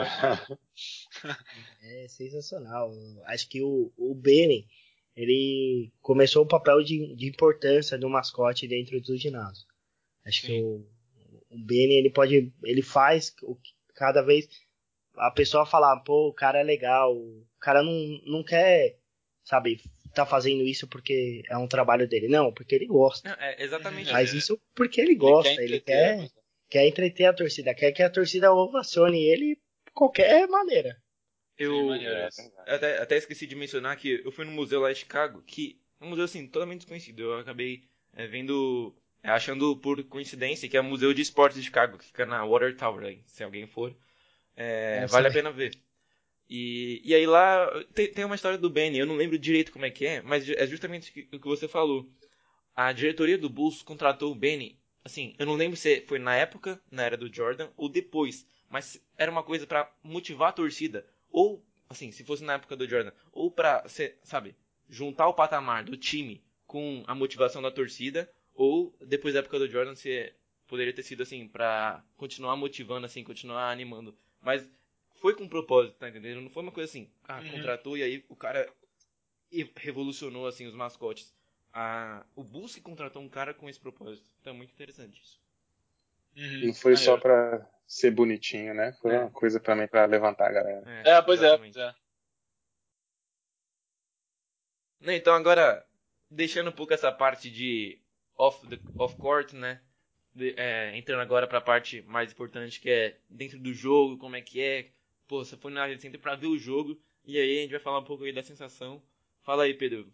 É sensacional. Acho que o Benny, ele começou o papel de importância do mascote dentro do ginásio. Acho que o Benny, ele faz cada vez a pessoa falar, pô, o cara é legal, o cara não quer, sabe, tá fazendo isso porque é um trabalho dele. Não, porque ele gosta. Exatamente. Faz isso porque ele gosta, ele quer entreter a torcida, quer que a torcida ovacione ele de qualquer maneira. Eu até esqueci de mencionar que eu fui no museu lá em Chicago, que é um museu assim, totalmente desconhecido. Eu acabei achando por coincidência que é o Museu de Esportes de Chicago, que fica na Water Tower, aí, se alguém for. Vale a pena ver. E aí lá tem uma história do Benny, eu não lembro direito como é que é, mas é justamente o que você falou. A diretoria do Bulls contratou o Benny, assim, eu não lembro se foi na época, na era do Jordan, ou depois, mas era uma coisa pra motivar a torcida, ou, assim, se fosse na época do Jordan, ou pra, sabe, juntar o patamar do time com a motivação da torcida, ou depois da época do Jordan, se poderia ter sido, assim, pra continuar motivando, assim, continuar animando, mas foi com propósito, tá entendendo? Não foi uma coisa assim, contratou e aí o cara revolucionou, assim, os mascotes. O Bulls que contratou um cara com esse propósito. Então é muito interessante isso. Não foi só pra ser bonitinho, né? Foi uma coisa também pra levantar a galera. Pois é. Então agora, deixando um pouco essa parte de off-court, né? Entrando agora pra parte mais importante, que é dentro do jogo, como é que é. Pô, você foi na Rede Center pra ver o jogo, e aí a gente vai falar um pouco aí da sensação. Fala aí, Pedro.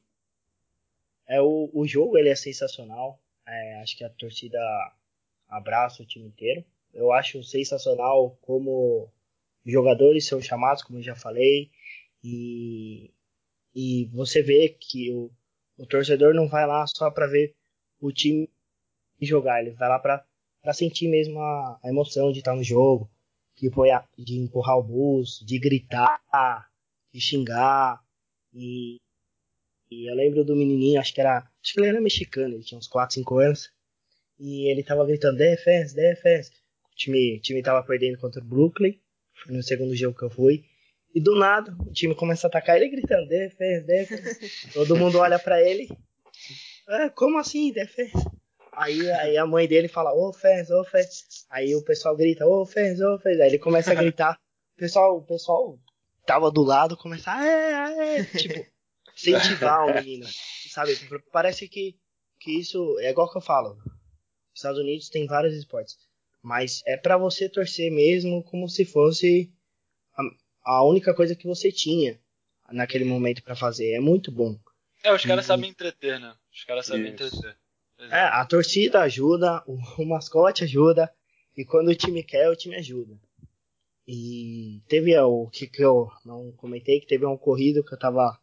O jogo ele é sensacional. Acho que a torcida abraça o time inteiro. Eu acho sensacional como os jogadores são chamados, como eu já falei. E você vê que o torcedor não vai lá só para ver o time jogar. Ele vai lá para sentir mesmo a emoção de estar no jogo, de empurrar o Bulls, de gritar, de xingar. E eu lembro do menininho, acho que ele era mexicano, ele tinha uns 4, 5 anos, e ele tava gritando, defense. O time tava perdendo contra o Brooklyn, foi no segundo jogo que eu fui, E do nada, o time começa a atacar ele gritando, defesa. Todo mundo olha pra ele. Como assim, defesa? Aí a mãe dele fala, offense. Aí o pessoal grita, offense. Aí ele começa a gritar. O pessoal tava do lado, começa tipo, incentivar o menino. Sabe, parece que isso é igual que eu falo. Os Estados Unidos tem vários esportes. Mas é pra você torcer mesmo como se fosse a única coisa que você tinha naquele momento pra fazer. É muito bom. Os caras sabem entreter, né? Os caras sabem entreter. A torcida ajuda, o mascote ajuda, e quando o time quer, o time ajuda. E teve o que eu não comentei, que teve um ocorrido que eu tava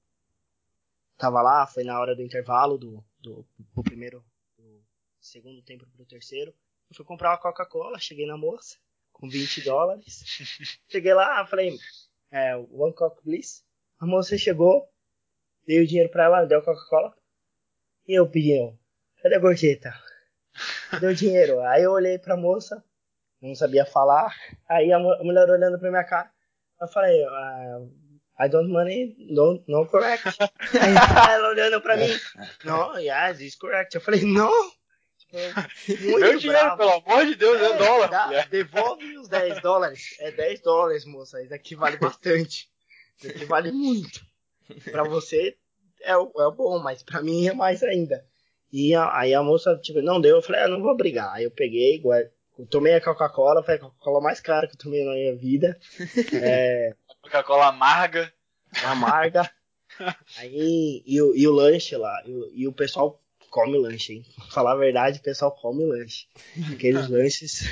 lá, foi na hora do intervalo do segundo tempo pro terceiro. Eu fui comprar uma Coca-Cola, cheguei na moça, com $20. Cheguei lá, falei, one Coca, please. A moça chegou, dei o dinheiro pra ela, deu a Coca-Cola, e eu pedi, cadê a gorjeta? Cadê o dinheiro? Aí eu olhei pra moça, não sabia falar. Aí a mulher olhando pra minha cara, eu falei, I don't money, no correct. Aí ela olhando pra mim, no, yes, it's correct. Eu falei, não. Tipo, muito meu dinheiro, bravo. pelo amor de Deus, é dólar. Devolve os $10. É $10, moça. Isso aqui vale bastante. Isso aqui vale muito. Pra você é bom, mas pra mim é mais ainda. E aí a moça, tipo, não deu. Eu falei, não vou brigar. Aí eu peguei, tomei a Coca-Cola, foi a Coca-Cola mais cara que eu tomei na minha vida. Coca-Cola amarga. Aí, e o lanche lá, e o pessoal come lanche, hein? Pra falar a verdade, o pessoal come lanche. Aqueles lanches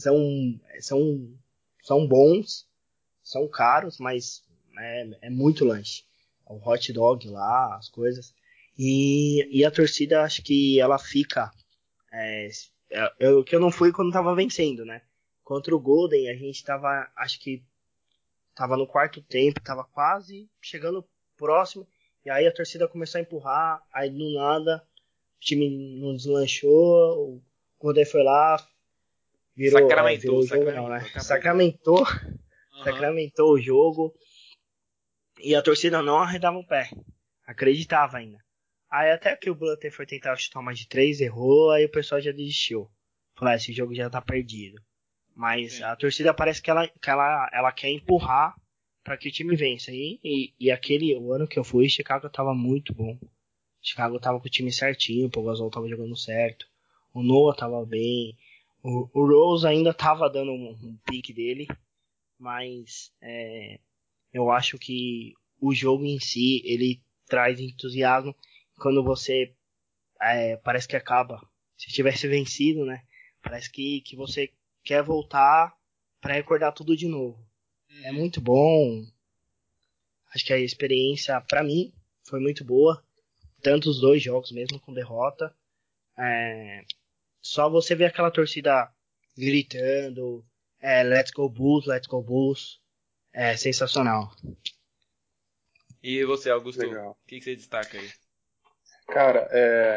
são bons, são caros, mas é muito lanche. O hot dog lá, as coisas. E a torcida, acho que ela fica... que eu não fui quando tava vencendo, né? Contra o Golden, a gente tava, acho que tava no quarto tempo, tava quase chegando próximo, e aí a torcida começou a empurrar, aí do nada o time não deslanchou, o Golden foi lá, virou o jogo, não, né? Sacramentou o jogo, e a torcida não arredava o pé, acreditava ainda. Aí até que o Butler foi tentar chutar mais de 3, errou, aí o pessoal já desistiu. Falou, esse jogo já tá perdido. Mas a torcida parece que ela quer empurrar para que o time vença. E o ano que eu fui, Chicago tava muito bom. Chicago tava com o time certinho, o Paul Gasol tava jogando certo. O Noah tava bem. O Rose ainda tava dando um pique dele. Mas eu acho que o jogo em si, ele traz entusiasmo. Quando você parece que acaba. Se tivesse vencido, né? Parece que você quer voltar para recordar tudo de novo. É muito bom. Acho que a experiência, para mim, foi muito boa. Tanto os 2 jogos, mesmo com derrota. Só você ver aquela torcida gritando, let's go Bulls. É sensacional. E você, Augusto, Legal. o que você destaca aí? Cara,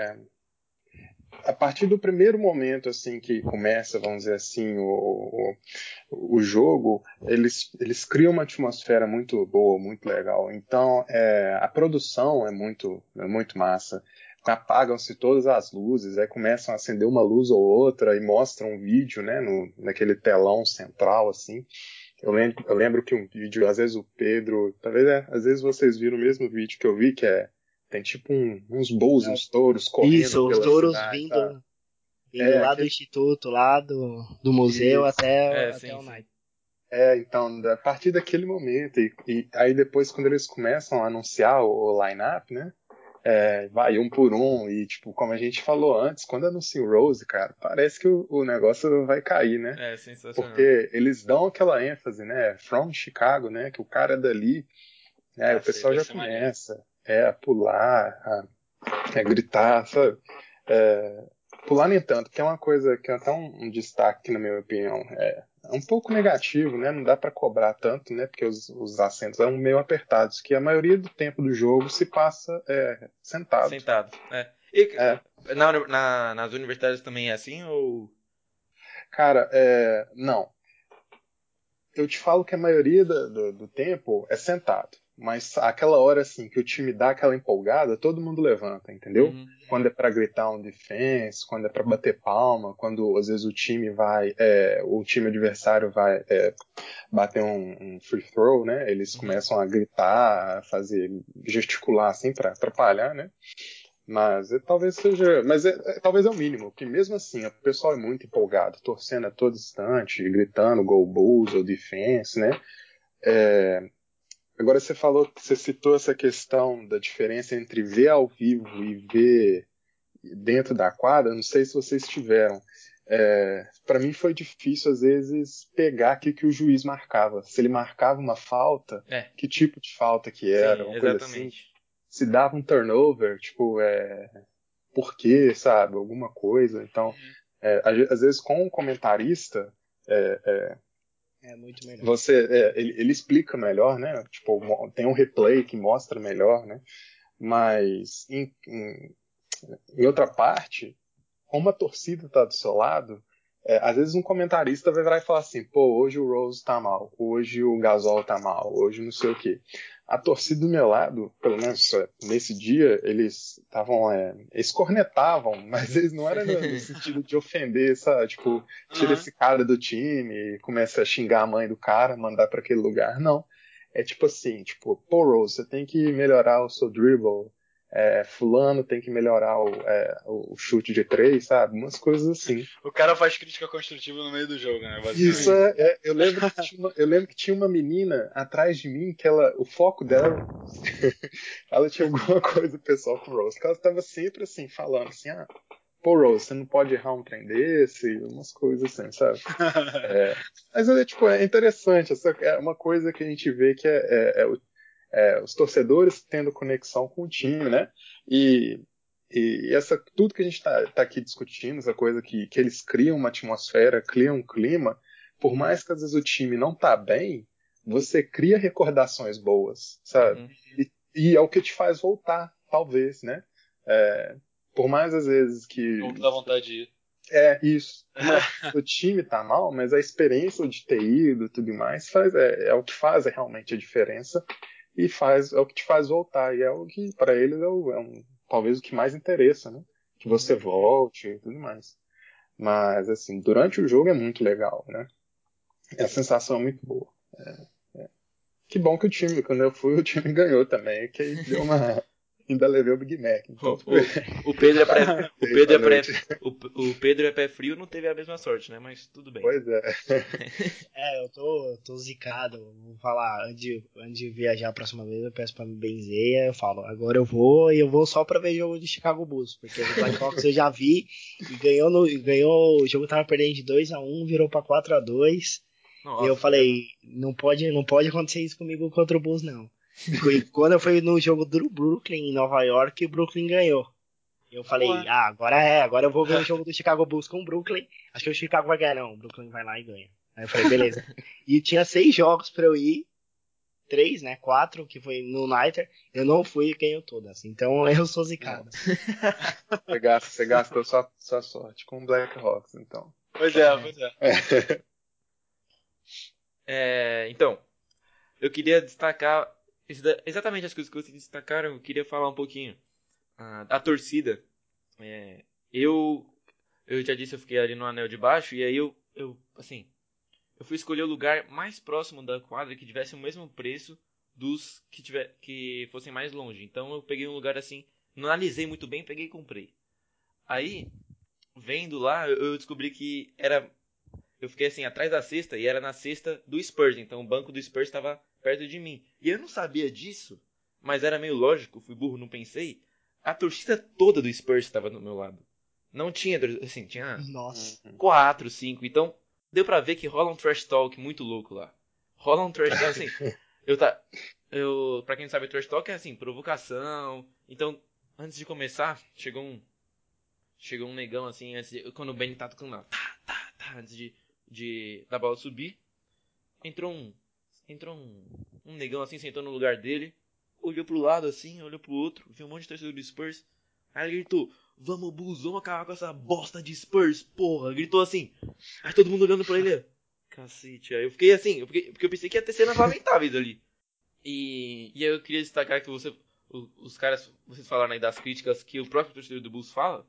a partir do primeiro momento assim que começa, vamos dizer assim, o jogo, eles criam uma atmosfera muito boa, muito legal. Então, a produção é muito massa. Apagam-se todas as luzes, aí começam a acender uma luz ou outra e mostram um vídeo, né, naquele telão central, assim. Eu lembro que um vídeo, às vezes o Pedro, talvez às vezes vocês viram o mesmo vídeo que eu vi, tem tipo uns bulls, uns touros correndo Isso, os pela touros cidade, vindo tá? lá do instituto, lá do museu até o night. Então, a partir daquele momento, e aí depois quando eles começam a anunciar o line-up, né, vai um por um, e tipo, como a gente falou antes, quando anuncia o Rose, cara, parece que o negócio vai cair, né? É sensacional. Porque eles dão aquela ênfase, né, from Chicago, né, que o cara é dali, né, o pessoal já começa a pular, a gritar, sabe? Pular nem tanto, que é uma coisa que é até um destaque, na minha opinião, é um pouco negativo, né? Não dá para cobrar tanto, né? Porque os assentos são meio apertados, que a maioria do tempo do jogo se passa sentado. E nas universidades também é assim ou? Cara, não. eu te falo que a maioria do tempo é sentado. Mas aquela hora assim que o time dá aquela empolgada, todo mundo levanta, entendeu? Quando é pra gritar um defense, quando é pra bater palma, quando às vezes o time adversário vai bater um free throw, né? Eles começam a gritar, a gesticular assim pra atrapalhar, né? Mas talvez é o mínimo, porque mesmo assim o pessoal é muito empolgado, torcendo a todo instante, gritando Go Bulls ou defense, né? Agora você citou essa questão da diferença entre ver ao vivo e ver dentro da quadra. Não sei se vocês tiveram. Para mim foi difícil às vezes pegar o que o juiz marcava. Se ele marcava uma falta, que tipo de falta que era, Sim, uma coisa assim. exatamente. Se dava um turnover, tipo, por quê, sabe? Alguma coisa. Então, às vezes com um comentarista, É muito melhor. ele explica melhor, né? Tipo, tem um replay que mostra melhor, né? Mas em outra parte, como a torcida tá do seu lado, às vezes um comentarista vai virar e falar assim, pô, hoje o Rose tá mal, hoje o Gasol tá mal, hoje não sei o quê. A torcida do meu lado, pelo menos nesse dia, eles cornetavam, mas eles não eram no sentido de ofender, sabe? Tipo, tira esse cara do time e começa a xingar a mãe do cara, mandar pra aquele lugar. Não. É tipo assim, tipo, pô, Rose, você tem que melhorar o seu dribble, fulano tem que melhorar o chute de 3, sabe? Umas coisas assim. O cara faz crítica construtiva no meio do jogo, né? Basicamente. Isso eu lembro que tinha uma menina atrás de mim que o foco dela, ela tinha alguma coisa pessoal com o Rose, que ela estava sempre assim, falando assim, pô, Rose, você não pode errar um trem desse, umas coisas assim, sabe? Mas é interessante, essa é uma coisa que a gente vê que os torcedores tendo conexão com o time, né? E tudo que a gente tá aqui discutindo, essa coisa que eles criam uma atmosfera, criam um clima, por mais que às vezes o time não tá bem, você cria recordações boas, sabe? E é o que te faz voltar, talvez, né? Por mais às vezes que... Ou que dá vontade de ir. Isso. O time tá mal, mas a experiência de ter ido e tudo mais é o que faz realmente a diferença. E é o que te faz voltar. E é o que, para eles, talvez o que mais interessa, né? Que você volte e tudo mais. Mas, assim, durante o jogo é muito legal, né? A sensação é muito boa. Que bom que quando eu fui, o time ganhou também. Que aí deu uma... Ainda levei o Big Mac. Então, o Pedro o Pedro é pé frio, não teve a mesma sorte, né? Mas tudo bem. Pois é. Eu tô zicado. Vou falar, antes de viajar a próxima vez, eu peço pra me benzer. Eu falo, agora eu vou só pra ver jogo de Chicago Bulls. Porque o Blackhawks eu já vi e ganhou. O jogo tava perdendo de 2-1, virou pra 4-2. Nossa, e eu falei, não pode acontecer isso comigo contra o Bulls, não. E quando eu fui no jogo do Brooklyn, em Nova York, o Brooklyn ganhou. Eu falei, agora eu vou ver o jogo do Chicago Bulls com o Brooklyn. Acho que o Chicago vai ganhar, não. O Brooklyn vai lá e ganha. Aí eu falei, beleza. E tinha 6 jogos pra eu ir. 3, né? 4, que foi no Nighter. Eu não fui e ganhou todas. Então eu sou zicado. Você gastou sua sorte com o Blackhawks, então. Pois é. Então, eu queria destacar exatamente as coisas que vocês destacaram. Eu queria falar um pouquinho da torcida. Eu já disse, eu fiquei ali no anel de baixo. E aí eu fui escolher o lugar mais próximo da quadra que tivesse o mesmo preço dos que fossem mais longe. Então eu peguei um lugar assim, não analisei muito bem, peguei e comprei. Aí, vendo lá, eu descobri que eu fiquei assim, atrás da cesta, e era na cesta do Spurs. Então o banco do Spurs estava perto de mim. E eu não sabia disso, mas era meio lógico, fui burro, não pensei. A torcida toda do Spurs estava do meu lado. Não tinha, assim, tinha Nossa. 4, 5. Então, deu pra ver que rola um trash talk muito louco lá. Rola um trash talk, assim... pra quem não sabe, trash talk é assim, provocação. Então, antes de começar, chegou um negão assim, quando o Benny tá tocando lá, antes da bola subir, entrou um negão assim, sentou no lugar dele, olhou pro lado assim, olhou pro outro, viu um monte de torcedor do Spurs, aí ele gritou, vamos Bulls, vamos acabar com essa bosta de Spurs, porra, gritou assim, aí todo mundo olhando pra ele, Cacete, aí eu fiquei assim, porque eu pensei que ia ter cenas lamentáveis ali. E aí eu queria destacar que os caras, vocês falaram aí das críticas que o próprio torcedor do Bulls fala.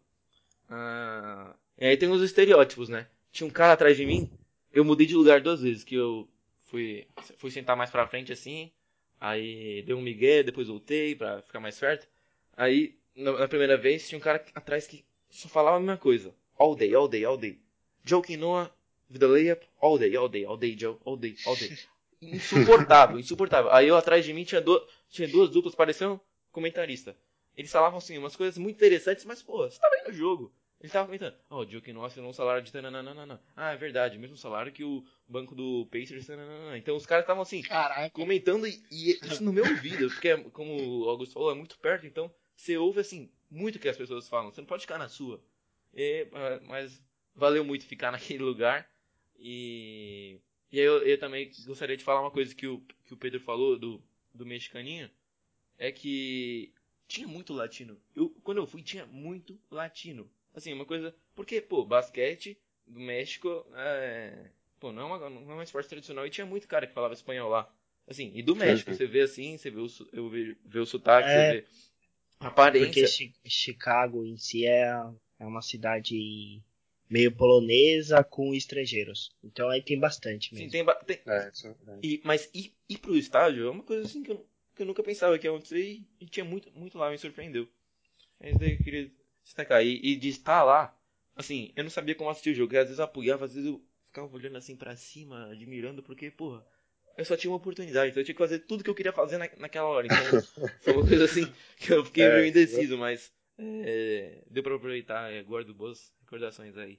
E aí tem os estereótipos, né? Tinha um cara atrás de mim, eu mudei de lugar 2 vezes, que eu fui sentar mais pra frente assim, aí dei um migué, depois voltei pra ficar mais perto. Aí, na primeira vez, tinha um cara atrás que só falava a mesma coisa. All day, all day, all day. Joe Noah, with the layup, all day, all day, all day, Joe, all day, all day. Insuportável, insuportável. Aí eu atrás de mim tinha duas duplas, pareciam comentarista. Eles falavam assim, umas coisas muito interessantes, mas pô, você tá vendo o jogo. Ele tava comentando, o Joe Noah assinou um salário de tananana. Ah, é verdade, mesmo salário que o banco do Pacers, tananana. Então os caras estavam assim, Caraca. comentando e isso no meu ouvido, porque como o Augusto falou, é muito perto, então você ouve assim, muito o que as pessoas falam, você não pode ficar na sua. Mas valeu muito ficar naquele lugar. E aí eu também gostaria de falar uma coisa que o Pedro falou do mexicaninho, é que tinha muito latino. Quando eu fui, tinha muito latino. Assim, uma coisa... Porque, pô, basquete do México pô, não é um esporte tradicional e tinha muito cara que falava espanhol lá. Assim, e do México, você vê assim, você vê o sotaque, você vê a Porque aparência. Chicago em si é uma cidade meio polonesa com estrangeiros. Então aí tem bastante mesmo. Sim, mas ir pro estádio é uma coisa assim que eu nunca pensava que ia acontecer e tinha muito lá, me surpreendeu. É isso daí que eu queria destacar. E de estar lá, assim, eu não sabia como assistir o jogo. Às vezes eu apoiava, às vezes eu ficava olhando assim pra cima, admirando, porque, porra, eu só tinha uma oportunidade, então eu tinha que fazer tudo que eu queria fazer naquela hora. Então, foi uma coisa assim que eu fiquei meio indeciso, mas deu pra aproveitar, guardo boas recordações aí.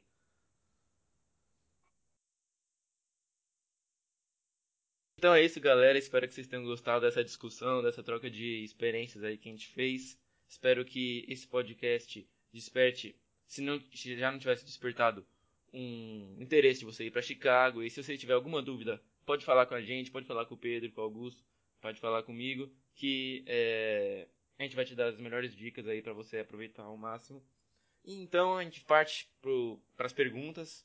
Então é isso, galera. Espero que vocês tenham gostado dessa discussão, dessa troca de experiências aí que a gente fez. Espero que esse podcast desperte, se já não tivesse despertado, um interesse de você ir para Chicago. E se você tiver alguma dúvida, pode falar com a gente, pode falar com o Pedro, com o Augusto, pode falar comigo, que a gente vai te dar as melhores dicas aí para você aproveitar ao máximo. E então a gente parte para as perguntas.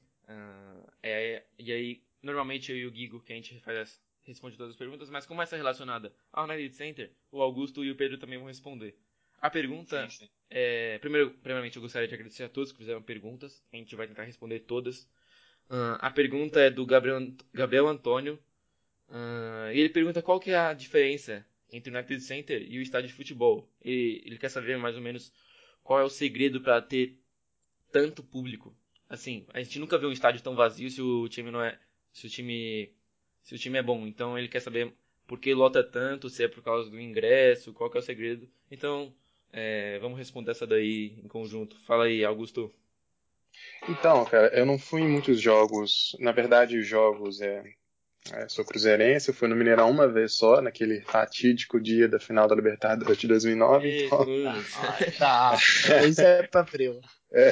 E aí, normalmente eu e o Guigo, que a gente responde todas as perguntas, mas como essa é relacionada ao United Center, o Augusto e o Pedro também vão responder. A pergunta Sim. primeiramente eu gostaria de agradecer a todos que fizeram perguntas, a gente vai tentar responder todas. A pergunta é do Gabriel Antônio, e ele pergunta qual que é a diferença entre o United Center e o estádio de futebol. Ele quer saber mais ou menos qual é o segredo para ter tanto público. Assim, a gente nunca vê um estádio tão vazio se o time não é, se o time é bom. Então ele quer saber por que lota tanto, se é por causa do ingresso, qual que é o segredo. Então, vamos responder essa daí em conjunto. Fala aí, Augusto. Então, cara, eu não fui em muitos jogos. Na verdade, os jogos sou cruzeirense, eu fui no Mineirão uma vez só, naquele fatídico dia da final da Libertadores de 2009. Então, Tá, isso é pra frio.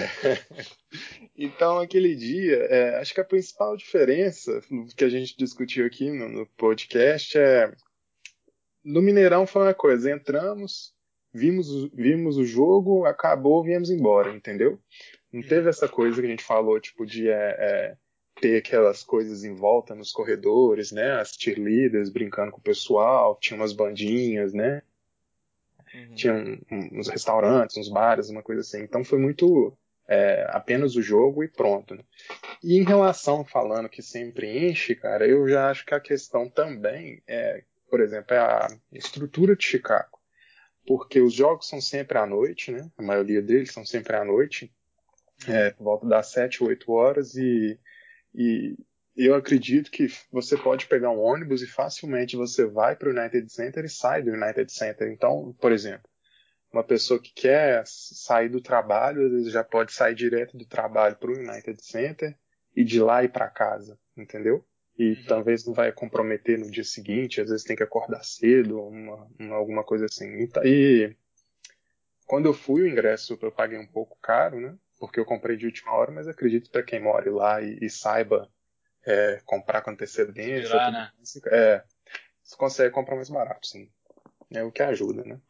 Então, aquele dia, acho que a principal diferença que a gente discutiu aqui no podcast no Mineirão foi uma coisa, entramos, vimos o jogo, acabou, viemos embora, entendeu? Não teve essa coisa que a gente falou, tipo, de ter aquelas coisas em volta nos corredores, né? As cheerleaders brincando com o pessoal, tinha umas bandinhas, né? Tinha uns restaurantes, uns bares, uma coisa assim. Então foi muito apenas o jogo e pronto, né? E em relação, falando que sempre enche, cara, eu já acho que a questão também por exemplo, é a estrutura de Chicago. Porque os jogos são sempre à noite, né? A maioria deles são sempre à noite, por volta das 7, 8 horas, e eu acredito que você pode pegar um ônibus e facilmente você vai para o United Center e sai do United Center. Então, por exemplo, uma pessoa que quer sair do trabalho, às vezes já pode sair direto do trabalho para o United Center e de lá ir para casa, entendeu? E talvez não vai comprometer no dia seguinte, às vezes tem que acordar cedo, alguma coisa assim. E quando eu fui, o ingresso eu paguei um pouco caro, né? Porque eu comprei de última hora, mas acredito que para quem mora lá e saiba comprar com antecedência, Virar, né? você consegue comprar mais barato, sim. É o que ajuda, né?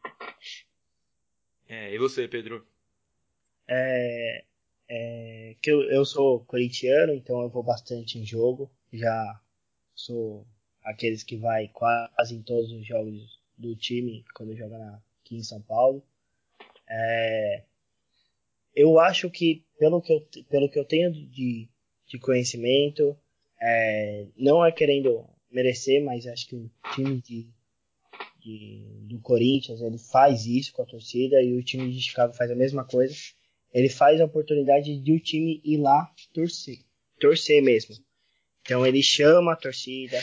E você, Pedro? Que eu sou corintiano, então eu vou bastante em jogo. Já sou aqueles que vai quase em todos os jogos do time quando joga aqui em São Paulo. Eu acho que, pelo que eu tenho de conhecimento, não é querendo merecer, mas acho que o time do Corinthians ele faz isso com a torcida e o time de Chicago faz a mesma coisa. Ele faz a oportunidade de o time ir lá torcer mesmo. Então ele chama a torcida,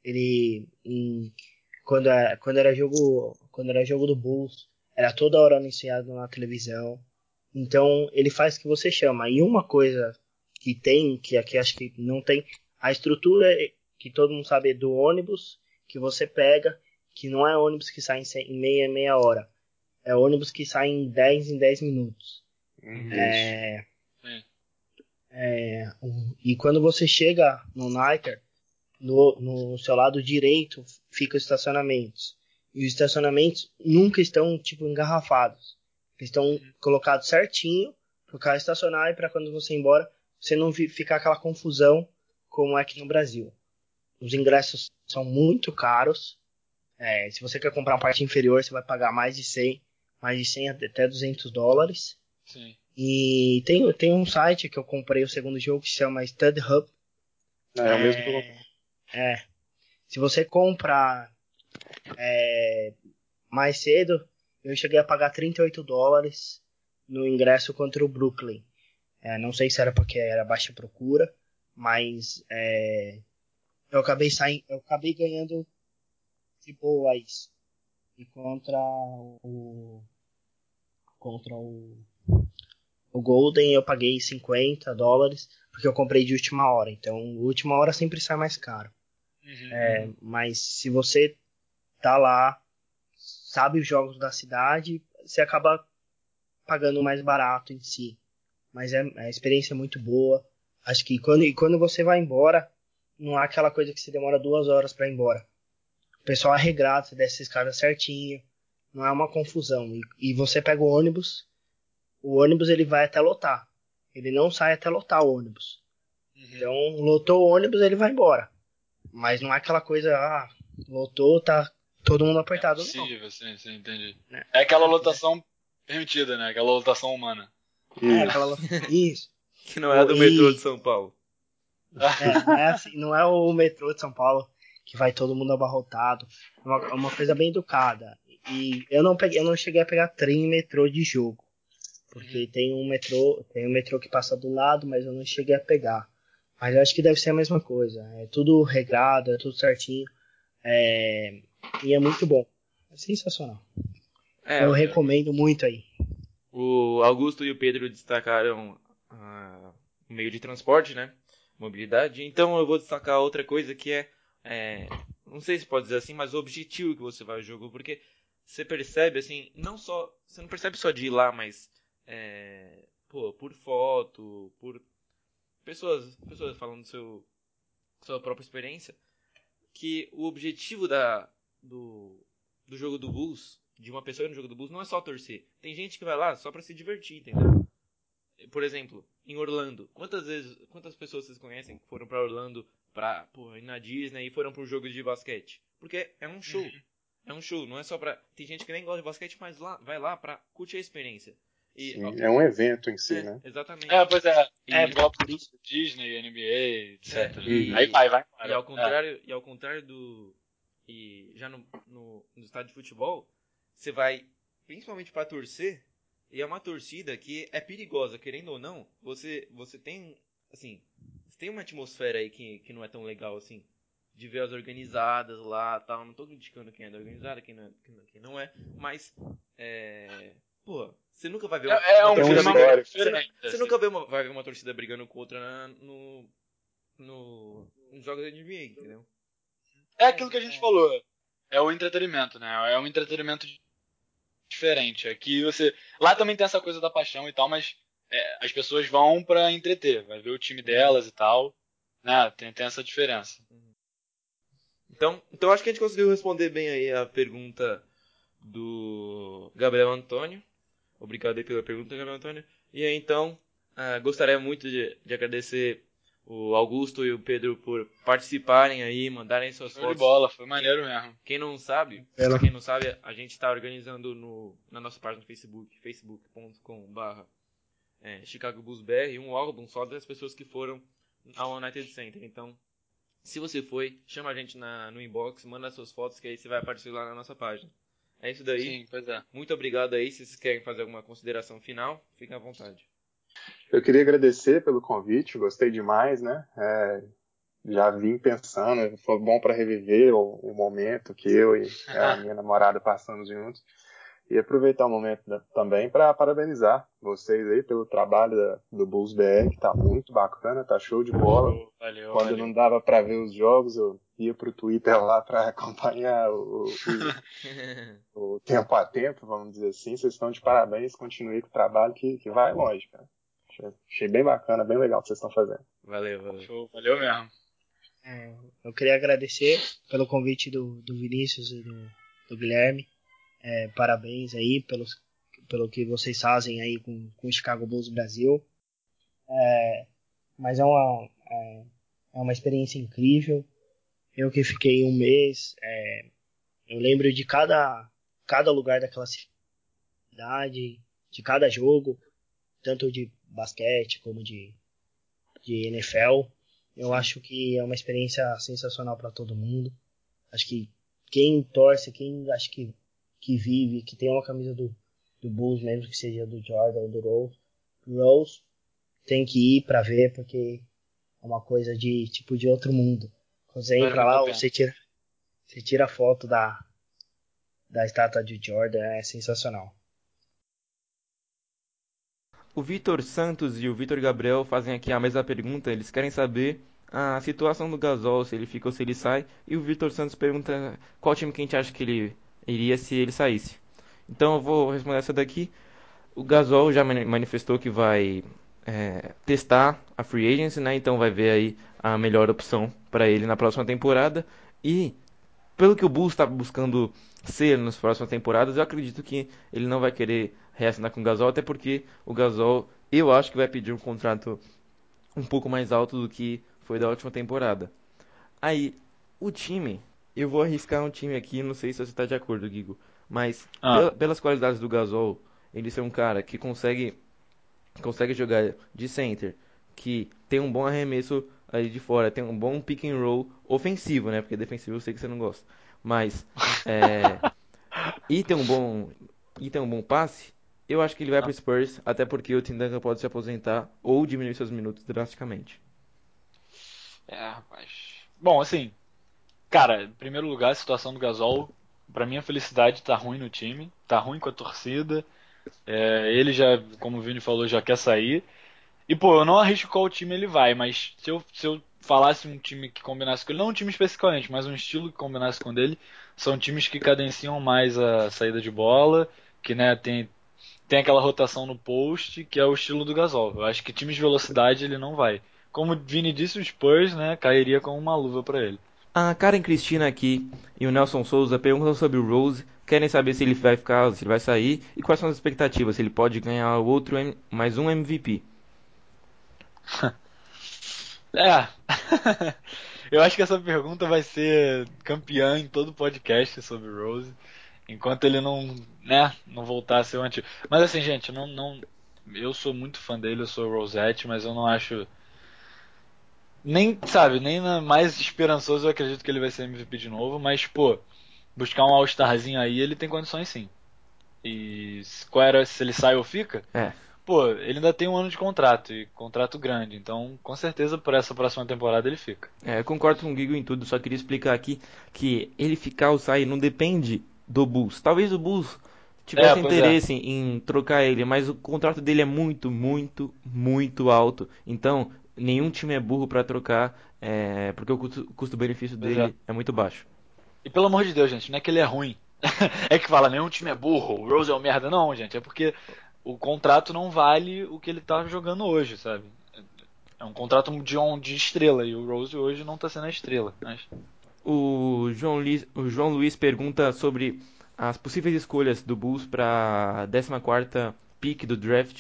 quando era jogo do Bulls, era toda hora anunciado na televisão. Então ele faz que você chama. E uma coisa que tem, que aqui acho que não tem, a estrutura que todo mundo sabe é do ônibus que você pega, que não é ônibus que sai em meia hora. É ônibus que sai em 10 minutos. E quando você chega no Niter, no seu lado direito ficam os estacionamentos. E os estacionamentos nunca estão tipo engarrafados. Eles estão colocados certinho para o carro estacionar e para quando você ir embora, você não ficar aquela confusão como é aqui no Brasil. Os ingressos são muito caros. Se você quer comprar uma parte inferior, você vai pagar mais de 100 até $200. Sim. E tem um site que eu comprei o segundo jogo que se chama StudHub. É o mesmo que eu comprei. Se você comprar mais cedo, eu cheguei a pagar $38 no ingresso contra o Brooklyn. Não sei se era porque era baixa procura, mas eu acabei ganhando de boa isso. E contra o Golden eu paguei $50, porque eu comprei de última hora. Então, última hora sempre sai mais caro. Mas se você tá lá, sabe os jogos da cidade, você acaba pagando mais barato em si. Mas a experiência é muito boa. Acho que quando você vai embora, não há aquela coisa que você demora 2 horas para ir embora. O pessoal é regrado, você desce a escada certinho, não é uma confusão. E você pega o ônibus ele vai até lotar. Ele não sai até lotar o ônibus. Então, lotou o ônibus, ele vai embora. Mas não é aquela coisa, lotou, tá todo mundo apertado. É possível, sim, entendi. Né? É aquela lotação permitida, né? Aquela lotação humana. Isso. Que não é a do metrô de São Paulo. Não é assim, não é o metrô de São Paulo que vai todo mundo abarrotado. É uma coisa bem educada. E eu não cheguei a pegar trem e metrô de jogo. Porque tem um metrô que passa do lado, mas eu não cheguei a pegar. Mas eu acho que deve ser a mesma coisa. É tudo regrado, é tudo certinho. E é muito bom. É sensacional. Eu recomendo muito aí. O Augusto e o Pedro destacaram o meio de transporte, né? Mobilidade. Então eu vou destacar outra coisa que não sei se pode dizer assim, mas o objetivo que você vai ao jogo. Porque você percebe, assim, você não percebe só de ir lá, mas por foto, por pessoas falando sua própria experiência, que o objetivo do jogo do Bulls, de uma pessoa no jogo do Bulls, não é só torcer. Tem gente que vai lá só pra se divertir, entendeu? Por exemplo, em Orlando, quantas pessoas vocês conhecem que foram pra Orlando pra ir na Disney e foram pro jogo de basquete? Porque é um show. É um show, não é só pra... Tem gente que nem gosta de basquete, mas vai lá pra curtir a experiência. Sim, é um evento em si, né? Exatamente. Pois é. Igual por isso. Disney, NBA, etc. Aí vai. E ao contrário do... E já no estádio de futebol, você vai principalmente pra torcer, e é uma torcida que é perigosa, querendo ou não. Você tem, assim, você tem uma atmosfera aí que não é tão legal, assim, de ver as organizadas lá e tal. Não tô criticando quem é da organizada, quem não é, mas, você nunca vai ver uma torcida brigando. Você nunca vai ver uma torcida brigando com outra nos jogos da NBA, entendeu? É aquilo que a gente falou. É o entretenimento, né? É um entretenimento diferente. Aqui lá também tem essa coisa da paixão e tal, mas as pessoas vão pra entreter. Vai ver o time delas e tal. Né? Tem essa diferença. Então acho que a gente conseguiu responder bem aí a pergunta do Gabriel Antônio. Obrigado aí pela pergunta, Gabriel Antônio. E aí, então, gostaria muito de agradecer o Augusto e o Pedro por participarem aí, mandarem suas Show de fotos. bola, foi maneiro mesmo. Quem não sabe, pra quem não sabe, a gente tá organizando na nossa página no Facebook, facebook.com/Chicago Bulls BR, um álbum só das pessoas que foram ao United Center. Então, se você foi, chama a gente no inbox, manda suas fotos que aí você vai aparecer lá na nossa página. É isso daí. Sim, pois é. Muito obrigado aí. Se vocês querem fazer alguma consideração final, fiquem à vontade. Eu queria agradecer pelo convite, gostei demais, né? Já vim pensando, foi bom para reviver o momento que eu e a minha namorada passamos juntos. E aproveitar o momento também para parabenizar vocês aí pelo trabalho do Bulls BR, que tá muito bacana, tá show de bola. Valeu, Quando não dava para ver os jogos, eu ia pro Twitter lá para acompanhar o tempo a tempo, vamos dizer assim. Vocês estão de parabéns, continue com o trabalho que vai longe, cara. Achei bem bacana, bem legal o que vocês estão fazendo. Valeu. Show, valeu mesmo. Eu queria agradecer pelo convite do Vinícius e do Guilherme. Parabéns aí pelo que vocês fazem aí com o Chicago Bulls Brasil. Mas é uma experiência incrível. Eu que fiquei um mês, eu lembro de cada lugar daquela cidade, de cada jogo, tanto de basquete como de NFL. Eu acho que é uma experiência sensacional para todo mundo. Acho que quem torce, quem acho que vive, que tem uma camisa do Bulls, mesmo que seja do Jordan ou do Rose, tem que ir para ver, porque é uma coisa de outro mundo. Quando você entra lá, você tira a foto da estátua de Jordan, é sensacional. O Vitor Santos e o Vitor Gabriel fazem aqui a mesma pergunta. Eles querem saber a situação do Gasol, se ele fica ou se ele sai. E o Vitor Santos pergunta qual time que a gente acha que ele iria se ele saísse. Então eu vou responder essa daqui. O Gasol já manifestou que vai testar a free agency, né? Então vai ver aí a melhor opção para ele na próxima temporada. E pelo que o Bulls está buscando ser nas próximas temporadas, eu acredito que ele não vai querer reassinar com o Gasol, até porque o Gasol, eu acho que vai pedir um contrato um pouco mais alto do que foi da última temporada. Aí, o time, eu vou arriscar um time aqui, não sei se você está de acordo, Guigo, mas pelas qualidades do Gasol, ele ser um cara que consegue jogar de center, que tem um bom arremesso aí de fora, tem um bom pick and roll ofensivo, né? Porque defensivo eu sei que você não gosta. Mas e tem um bom passe, eu acho que ele vai pro Spurs, até porque o Tim Duncan pode se aposentar ou diminuir seus minutos drasticamente. Rapaz. Bom, assim, cara, em primeiro lugar, a situação do Gasol, pra mim a felicidade tá ruim no time, tá ruim com a torcida. Ele já, como o Vini falou, já quer sair. E, pô, eu não arrisco qual time ele vai, mas se eu falasse um time que combinasse com ele, não um time especificamente, mas um estilo que combinasse com ele, são times que cadenciam mais a saída de bola, que, né, tem aquela rotação no post, que é o estilo do Gasol. Eu acho que times de velocidade ele não vai. Como o Vini disse, o Spurs, né, cairia como uma luva pra ele. A Karen Cristina aqui e o Nelson Souza perguntam sobre o Rose, querem saber se ele vai ficar, se ele vai sair e quais são as expectativas, se ele pode ganhar mais um MVP. Eu acho que essa pergunta vai ser campeã em todo podcast sobre o Rose, enquanto ele não, né, não voltar a ser o antigo. Mas assim, gente, eu sou muito fã dele, eu sou o Rosette, mas eu não acho nem, sabe, nem na mais esperançoso eu acredito que ele vai ser MVP de novo, mas pô, buscar um All-Starzinho aí, ele tem condições sim. E se ele sai ou fica? É. Pô, ele ainda tem um ano de contrato, e contrato grande, então com certeza por essa próxima temporada ele fica. Eu concordo com o Guigo em tudo, só queria explicar aqui que ele ficar ou sair não depende do Bulls. Talvez o Bulls tivesse Pois é. interesse em trocar ele, mas o contrato dele é muito, muito, muito alto. Então, nenhum time é burro para trocar, porque o custo-benefício Pois é. dele é muito baixo. E pelo amor de Deus, gente, não é que ele é ruim. É que fala, nenhum time é burro, o Rose é um merda. Não, gente, é porque o contrato não vale o que ele tá jogando hoje, sabe? É um contrato de estrela, e o Rose hoje não tá sendo a estrela. Mas... O João Luiz pergunta sobre as possíveis escolhas do Bulls para a 14ª pick do draft.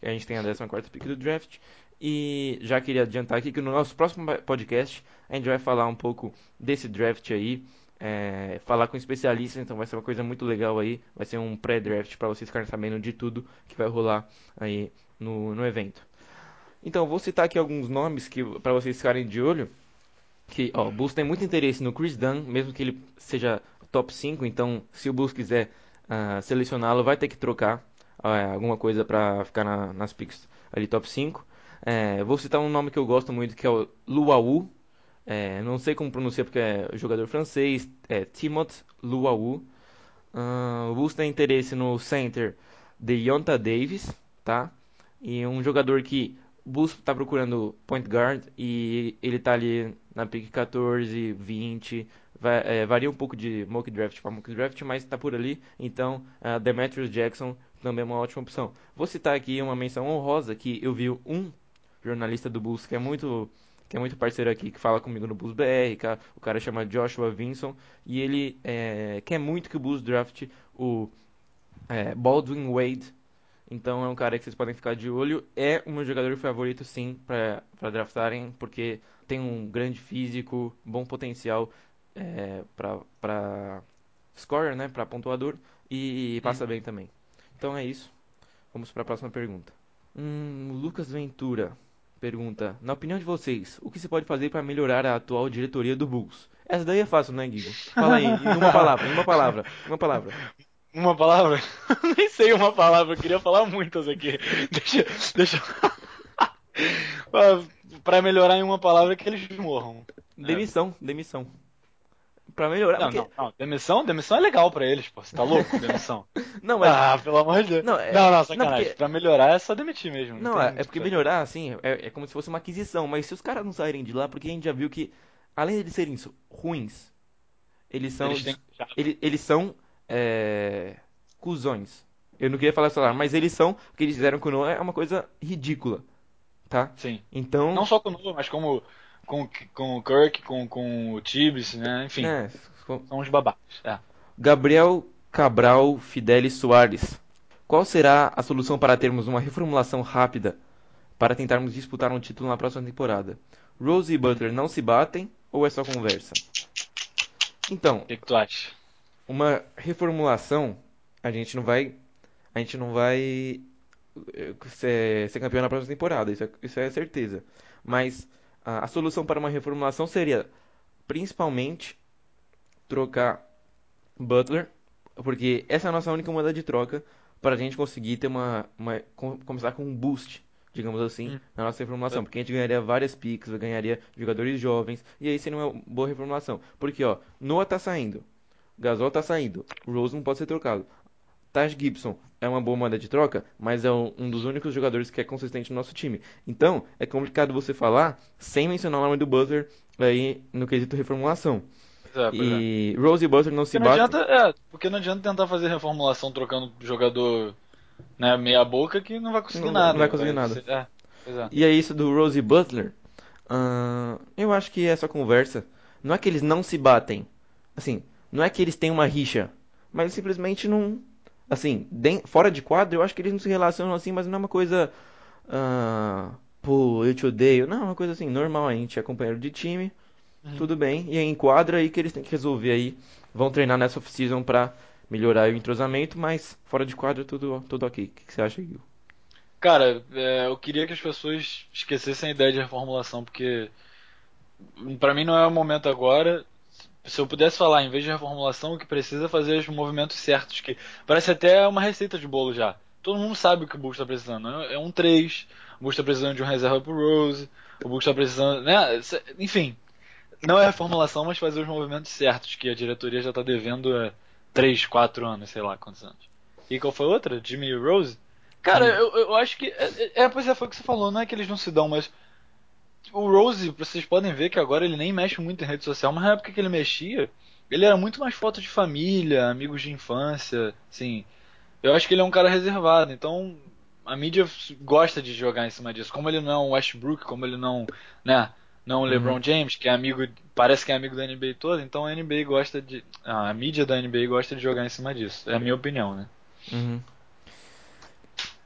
a gente tem a 14ª pick do draft. E já queria adiantar aqui que no nosso próximo podcast a gente vai falar um pouco desse draft aí, falar com especialistas, então vai ser uma coisa muito legal aí, vai ser um pré-draft para vocês ficarem sabendo de tudo que vai rolar aí no evento. Então, vou citar aqui alguns nomes que para vocês ficarem de olho, que o Bulls tem muito interesse no Chris Dunn, mesmo que ele seja top 5, então se o Bulls quiser selecioná-lo, vai ter que trocar alguma coisa para ficar nas picks ali top 5. Vou citar um nome que eu gosto muito, que é o Luau. Não sei como pronunciar porque é jogador francês, Timothée Luau. O Bulls tem interesse no center Deyonta Davis, tá? E um jogador que o Bulls está procurando point guard e ele tá ali na pick 14, 20, varia um pouco de mock draft para mock draft, mas está por ali. Então, Demetrius Jackson também é uma ótima opção. Vou citar aqui uma menção honrosa que eu vi um jornalista do Bulls que é muito parceiro aqui, que fala comigo no Bulls BR, o cara chama Joshua Vinson, e ele quer muito que o Bulls draft o Baldwin Wade. Então é um cara que vocês podem ficar de olho. É o meu jogador favorito, sim, para draftarem, porque tem um grande físico, bom potencial para scorer, né, para pontuador, e passa bem também. Então é isso. Vamos para a próxima pergunta. Lucas Ventura pergunta: na opinião de vocês, o que se pode fazer para melhorar a atual diretoria do Bulls? Essa daí é fácil, né, Guigo? Fala aí, em uma palavra, uma palavra. Uma palavra? Nem sei uma palavra, eu queria falar muitas aqui. Deixa. Pra melhorar em uma palavra que eles morram. Demissão. Pra melhorar, Não, porque... Demissão é legal pra eles, pô. Você tá louco? Demissão. Não, mas... Pelo amor de Deus. Não, Sacanagem. porque... Pra melhorar é só demitir mesmo. Não, é porque melhorar, assim, é como se fosse uma aquisição. Mas se os caras não saírem de lá, porque a gente já viu que, além de serem ruins, eles são... Eles são cuzões. Eu não queria falar essa palavra, mas eles são... O que eles fizeram com o Noah é uma coisa ridícula, tá? Sim. Então... Não só com o Noah, mas com o Kirk, com o Tibbs, né? Enfim. São uns babacas. Gabriel Cabral Fidelis Soares. Qual será a solução para termos uma reformulação rápida para tentarmos disputar um título na próxima temporada? Rose e Butler não se batem ou é só conversa? Então, o que tu acha? Uma reformulação, a gente não vai ser campeão na próxima temporada, isso é certeza. Mas a solução para uma reformulação seria principalmente trocar Butler, porque essa é a nossa única moeda de troca para a gente conseguir ter começar com um boost, digamos assim, na nossa reformulação, porque a gente ganharia várias picks, ganharia jogadores jovens, e aí seria uma boa reformulação. Porque, Noah tá saindo, Gasol tá saindo, Rose não pode ser trocado. Taj Gibson é uma boa moeda de troca, mas é um dos únicos jogadores que é consistente no nosso time. Então, é complicado você falar sem mencionar o nome do Butler aí no quesito reformulação. E Rose e Butler não se batem. Porque não adianta tentar fazer reformulação trocando jogador, né, meia boca, que não vai conseguir nada. Não vai conseguir nada. E é isso do Rose e Butler. Eu acho que é só conversa. Não é que eles não se batem. Assim, não é que eles têm uma rixa. Mas simplesmente não... Assim, fora de quadro, eu acho que eles não se relacionam assim, mas não é uma coisa... pô, eu te odeio. Não, é uma coisa assim, normal. A gente é companheiro de time. Tudo bem, e aí enquadra aí que eles têm que resolver aí. Vão treinar nessa off-season pra melhorar o entrosamento, mas fora de quadra tudo ok. O que você acha, Gil? Cara, eu queria que as pessoas esquecessem a ideia de reformulação, porque pra mim não é o momento agora. Se eu pudesse falar, em vez de reformulação, o que precisa é fazer os movimentos certos, que parece até uma receita de bolo já. Todo mundo sabe o que o Bulls está precisando. É um 3, o Bulls está precisando de um reserva pro Rose, o Bulls está precisando... Né? Enfim, não é reformulação, mas fazer os movimentos certos, que a diretoria já tá devendo há 3, 4 anos, sei lá quantos anos. E qual foi a outra? Jimmy e Rose? Cara, eu acho que... Pois foi o que você falou, não é que eles não se dão, mas... O Rose, vocês podem ver que agora ele nem mexe muito em rede social, mas na época que ele mexia, ele era muito mais foto de família, amigos de infância, assim... Eu acho que ele é um cara reservado, então... A mídia gosta de jogar em cima disso. Como ele não é um Westbrook, como ele não... né? Não o LeBron James, que é amigo, parece que é amigo da NBA toda, então a NBA gosta de. A mídia da NBA gosta de jogar em cima disso. É a minha opinião, né?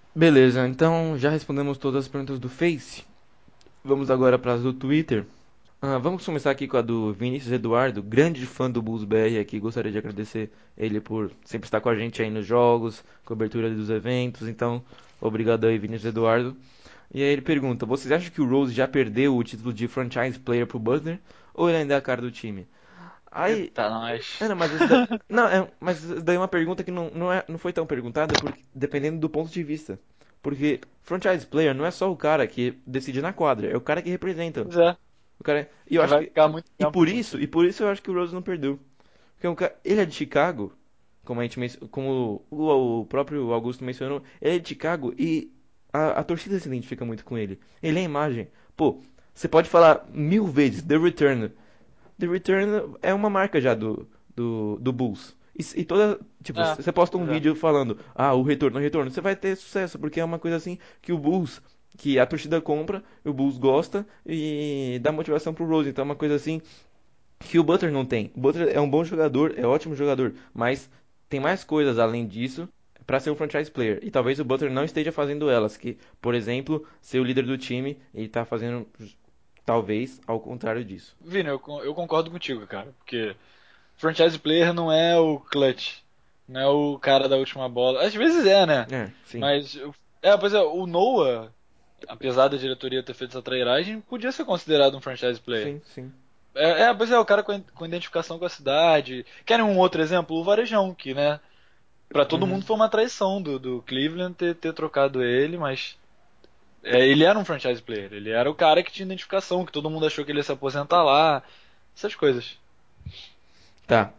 Beleza, então já respondemos todas as perguntas do Face. Vamos agora para as do Twitter. Vamos começar aqui com a do Vinícius Eduardo, grande fã do Bulls BR aqui. Gostaria de agradecer ele por sempre estar com a gente aí nos jogos, cobertura dos eventos. Então, obrigado aí, Vinícius Eduardo. E aí ele pergunta: vocês acham que o Rose já perdeu o título de franchise player pro Butler? Ou ele ainda é a cara do time? Aí, Eita, nós. não, mas isso daí é uma pergunta que não foi tão perguntada, porque, dependendo do ponto de vista. Porque franchise player não é só o cara que decide na quadra, é o cara que representa. Pois é, O cara, e eu que acho vai que ficar muito e tempo. por isso eu acho que o Rose não perdeu. Porque ele é de Chicago, como como o próprio Augusto mencionou, ele é de Chicago e a torcida se identifica muito com ele. Ele é a imagem. Pô, você pode falar 1000 vezes The Return. The Return é uma marca já do Bulls. E toda, tipo, É, você posta um pois é. vídeo falando, o retorno, o retorno, você vai ter sucesso, porque é uma coisa assim que o Bulls, que a torcida compra, o Bulls gosta e dá motivação pro Rose. Então é uma coisa assim que o Butler não tem. O Butler é um bom jogador, é um ótimo jogador, mas tem mais coisas além disso para ser um franchise player. E talvez o Butler não esteja fazendo elas, que, por exemplo, ser o líder do time e tá fazendo talvez ao contrário disso. Vini, eu concordo contigo, cara. Porque franchise player não é o clutch. Não é o cara da última bola. Às vezes é, né? É, sim. Mas. Pois é, o Noah, apesar da diretoria ter feito essa trairagem, podia ser considerado um franchise player. Sim, sim. Pois é, o cara com identificação com a cidade. Querem um outro exemplo? O Varejão, que, né? Pra todo Uhum. mundo foi uma traição do Cleveland ter trocado ele, mas. Ele era um franchise player. Ele era o cara que tinha identificação, que todo mundo achou que ele ia se aposentar lá. Essas coisas. Tá.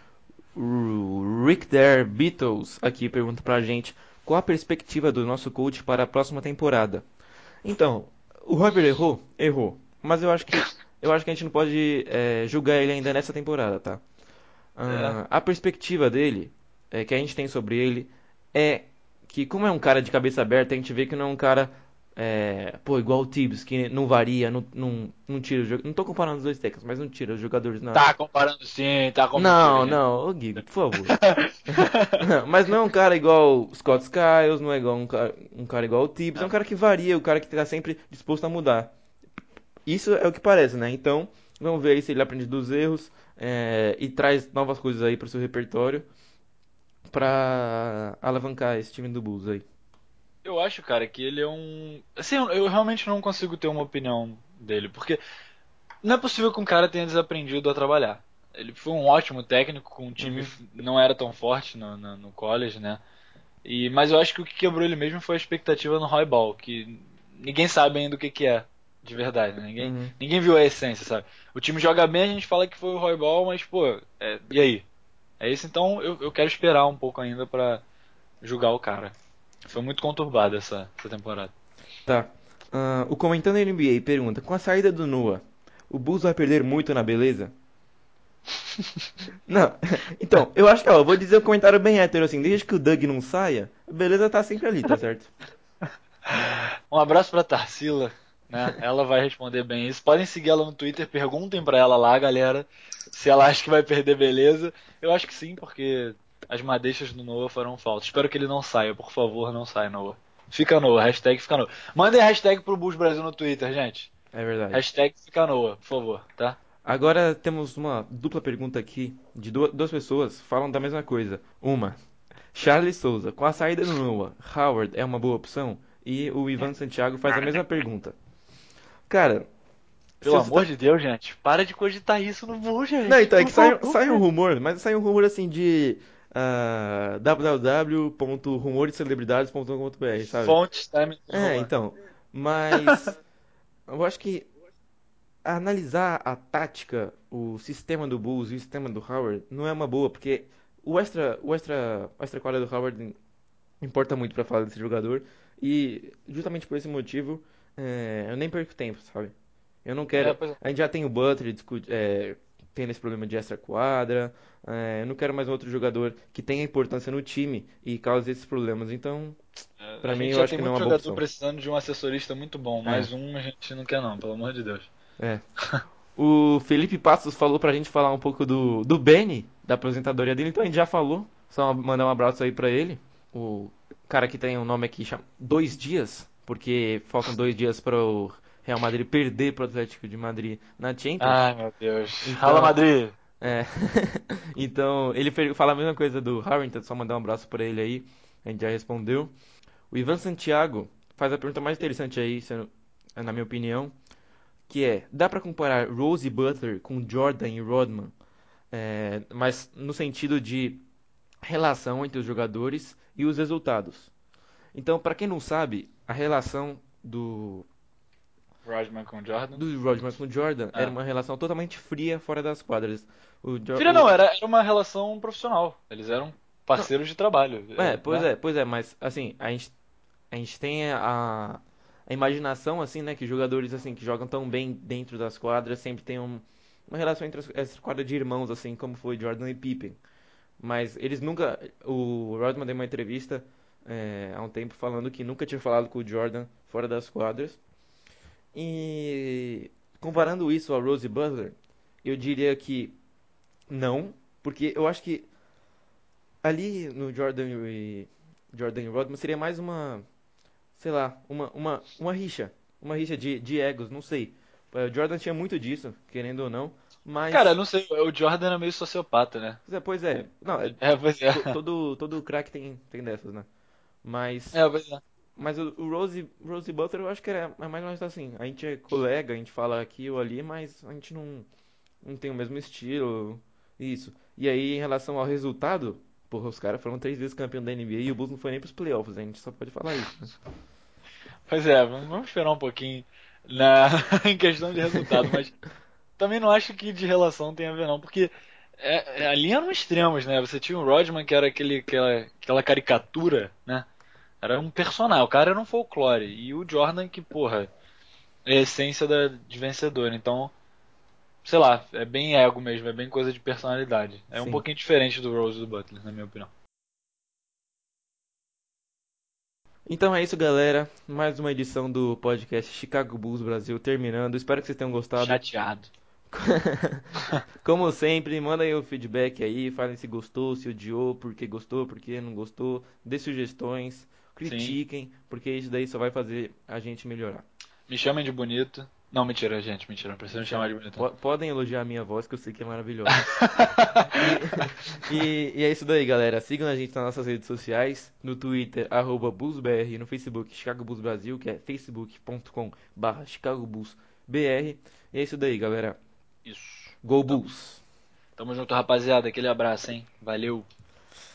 O Rick Dare Beatles aqui pergunta pra gente qual a perspectiva do nosso coach para a próxima temporada. Então, o Robert errou? Errou. Mas eu acho que a gente não pode julgar ele ainda nessa temporada, tá? É. A perspectiva dele, que a gente tem sobre ele, é que como é um cara de cabeça aberta, a gente vê que não é um cara, igual o Tibbs, que não varia, não tira Não tô comparando os dois técnicos, mas não tira os jogadores na. Tá comparando sim, tá com mentira, Não, gente. não, ô Gigo, por favor. Mas não é um cara igual o Scott Skiles, não é igual um cara igual o Tibbs, é um cara que varia, o cara que tá sempre disposto a mudar. Isso é o que parece, né? Então, vamos ver aí se ele aprende dos erros e traz novas coisas aí pro seu repertório pra alavancar esse time do Bulls aí. Eu acho, cara, que ele é um. Assim, eu realmente não consigo ter uma opinião dele, porque não é possível que um cara tenha desaprendido a trabalhar. Ele foi um ótimo técnico, com um time Uhum. não era tão forte no college, né? Mas eu acho que o que quebrou ele mesmo foi a expectativa no Roy Ball, que ninguém sabe ainda o que é, de verdade, né? Uhum. Ninguém viu a essência, sabe? O time joga bem, a gente fala que foi o Roy Ball, mas, pô, e aí? É isso, então eu quero esperar um pouco ainda pra julgar o cara. Foi muito conturbada essa temporada. Tá. O Comentando NBA pergunta: com a saída do Noah, o Bulls vai perder muito na beleza? Não, então, eu acho que, eu vou dizer um comentário bem hétero assim: desde que o Doug não saia, a beleza tá sempre ali, tá certo? Um abraço pra Tarsila, né? Ela vai responder bem isso. Podem seguir ela no Twitter, perguntem pra ela lá, galera, se ela acha que vai perder beleza. Eu acho que sim, porque as madeixas do Noah foram falta. Espero que ele não saia, por favor, não saia, Noah. Fica Noah, hashtag fica Noah. Mandem hashtag pro Bulls Brasil no Twitter, gente. É verdade. Hashtag fica Noah, por favor, tá? Agora temos uma dupla pergunta aqui de duas pessoas falam da mesma coisa. Uma, Charles Souza, com a saída do Noah, Howard é uma boa opção? E o Ivan Santiago faz a mesma pergunta. Cara, se Pelo você amor tá. de Deus, gente, para de cogitar isso no Bulls, Não, gente. então é Por que sai, favor. sai um rumor, mas sai um rumor assim de www.rumorescelebridades.com.br, sabe? Fontes, time Roman. Então, mas eu acho que analisar a tática, o sistema do Bulls e o sistema do Howard não é uma boa, porque o extra quadra do Howard importa muito pra falar desse jogador e justamente por esse motivo eu nem perco tempo, sabe? Eu não quero. Pois é. A gente já tem o Butler tendo esse problema de extra quadra. Eu não quero mais um outro jogador que tenha importância no time e cause esses problemas. Então, A pra mim, gente eu já acho tem que não é muito uma boa jogador opção. precisando de um assessorista muito bom. É, Mais um a gente não quer não, pelo amor de Deus. é. O Felipe Passos falou pra gente falar um pouco do Benny, da aposentadoria dele, então a gente já falou. Só mandar um abraço aí pra ele. O cara que tem um nome aqui, chama 2 dias, porque faltam 2 dias para o Real Madrid perder pro Atlético de Madrid na Champions. Ai, meu Deus. Fala, Então, Madrid! é, então ele fala a mesma coisa do Harrington, só mandar um abraço para ele aí, a gente já respondeu. O Ivan Santiago faz a pergunta mais interessante aí, na minha opinião, que é, dá para comparar Rose e Butler com Jordan e Rodman, mas no sentido de relação entre os jogadores e os resultados. Então, para quem não sabe, a relação Rodman com Jordan. do Rodman com Jordan era Ah. uma relação totalmente fria fora das quadras. Filha não, era uma relação profissional. Eles eram Não, parceiros de trabalho. Né? pois é, mas assim, a gente tem a imaginação assim, né, que jogadores assim que jogam tão bem dentro das quadras sempre tem uma relação entre essa quadra de irmãos assim, como foi Jordan e Pippen. Mas eles nunca. O Rodman deu uma entrevista há um tempo falando que nunca tinha falado com o Jordan fora das quadras. E comparando isso ao Rose Butler, eu diria que não, porque eu acho que ali no Jordan e Rodman seria mais uma, sei lá, uma rixa de egos, não sei. O Jordan tinha muito disso, querendo ou não, Cara, mas não sei, o Jordan era meio sociopata, né? não, Pois é. todo craque tem dessas, né? Mas Pois é. Mas o Rose Butler eu acho que é mais ou menos assim. A gente é colega, a gente fala aqui ou ali, mas a gente não tem o mesmo estilo. Isso. E aí, em relação ao resultado, porra, os caras foram 3 vezes campeão da NBA e o Bulls não foi nem pros playoffs, a gente só pode falar isso, né? Pois é, vamos esperar um pouquinho na em questão de resultado, mas também não acho que de relação tem a ver não, porque ali eram extremos, né? Você tinha o Rodman que era aquela caricatura, né? Era um personagem, o cara era um folclore. E o Jordan que, porra, é a essência de vencedor. Então, sei lá, é bem ego mesmo, é bem coisa de personalidade. É um Sim. pouquinho diferente do Rose e do Butler, na minha opinião. Então é isso, galera. Mais uma edição do podcast Chicago Bulls Brasil terminando. Espero que vocês tenham gostado. Chateado. Como sempre, manda aí o feedback aí, falem se gostou, se odiou, por que não gostou, dê sugestões, Sim. critiquem, porque isso daí só vai fazer a gente melhorar. Me chamem de bonito. Não, mentira, gente, mentira, não precisa me chamar de bonito. Não. Podem elogiar a minha voz, que eu sei que é maravilhosa. E é isso daí, galera. Sigam a gente nas nossas redes sociais, no Twitter, @BullsBR, no Facebook, Chicago Bulls Brasil, que é facebook.com/Chicago Bulls BR. E é isso daí, galera. Isso. Go Tamo, Bulls! tamo junto, rapaziada. Aquele abraço, hein? Valeu.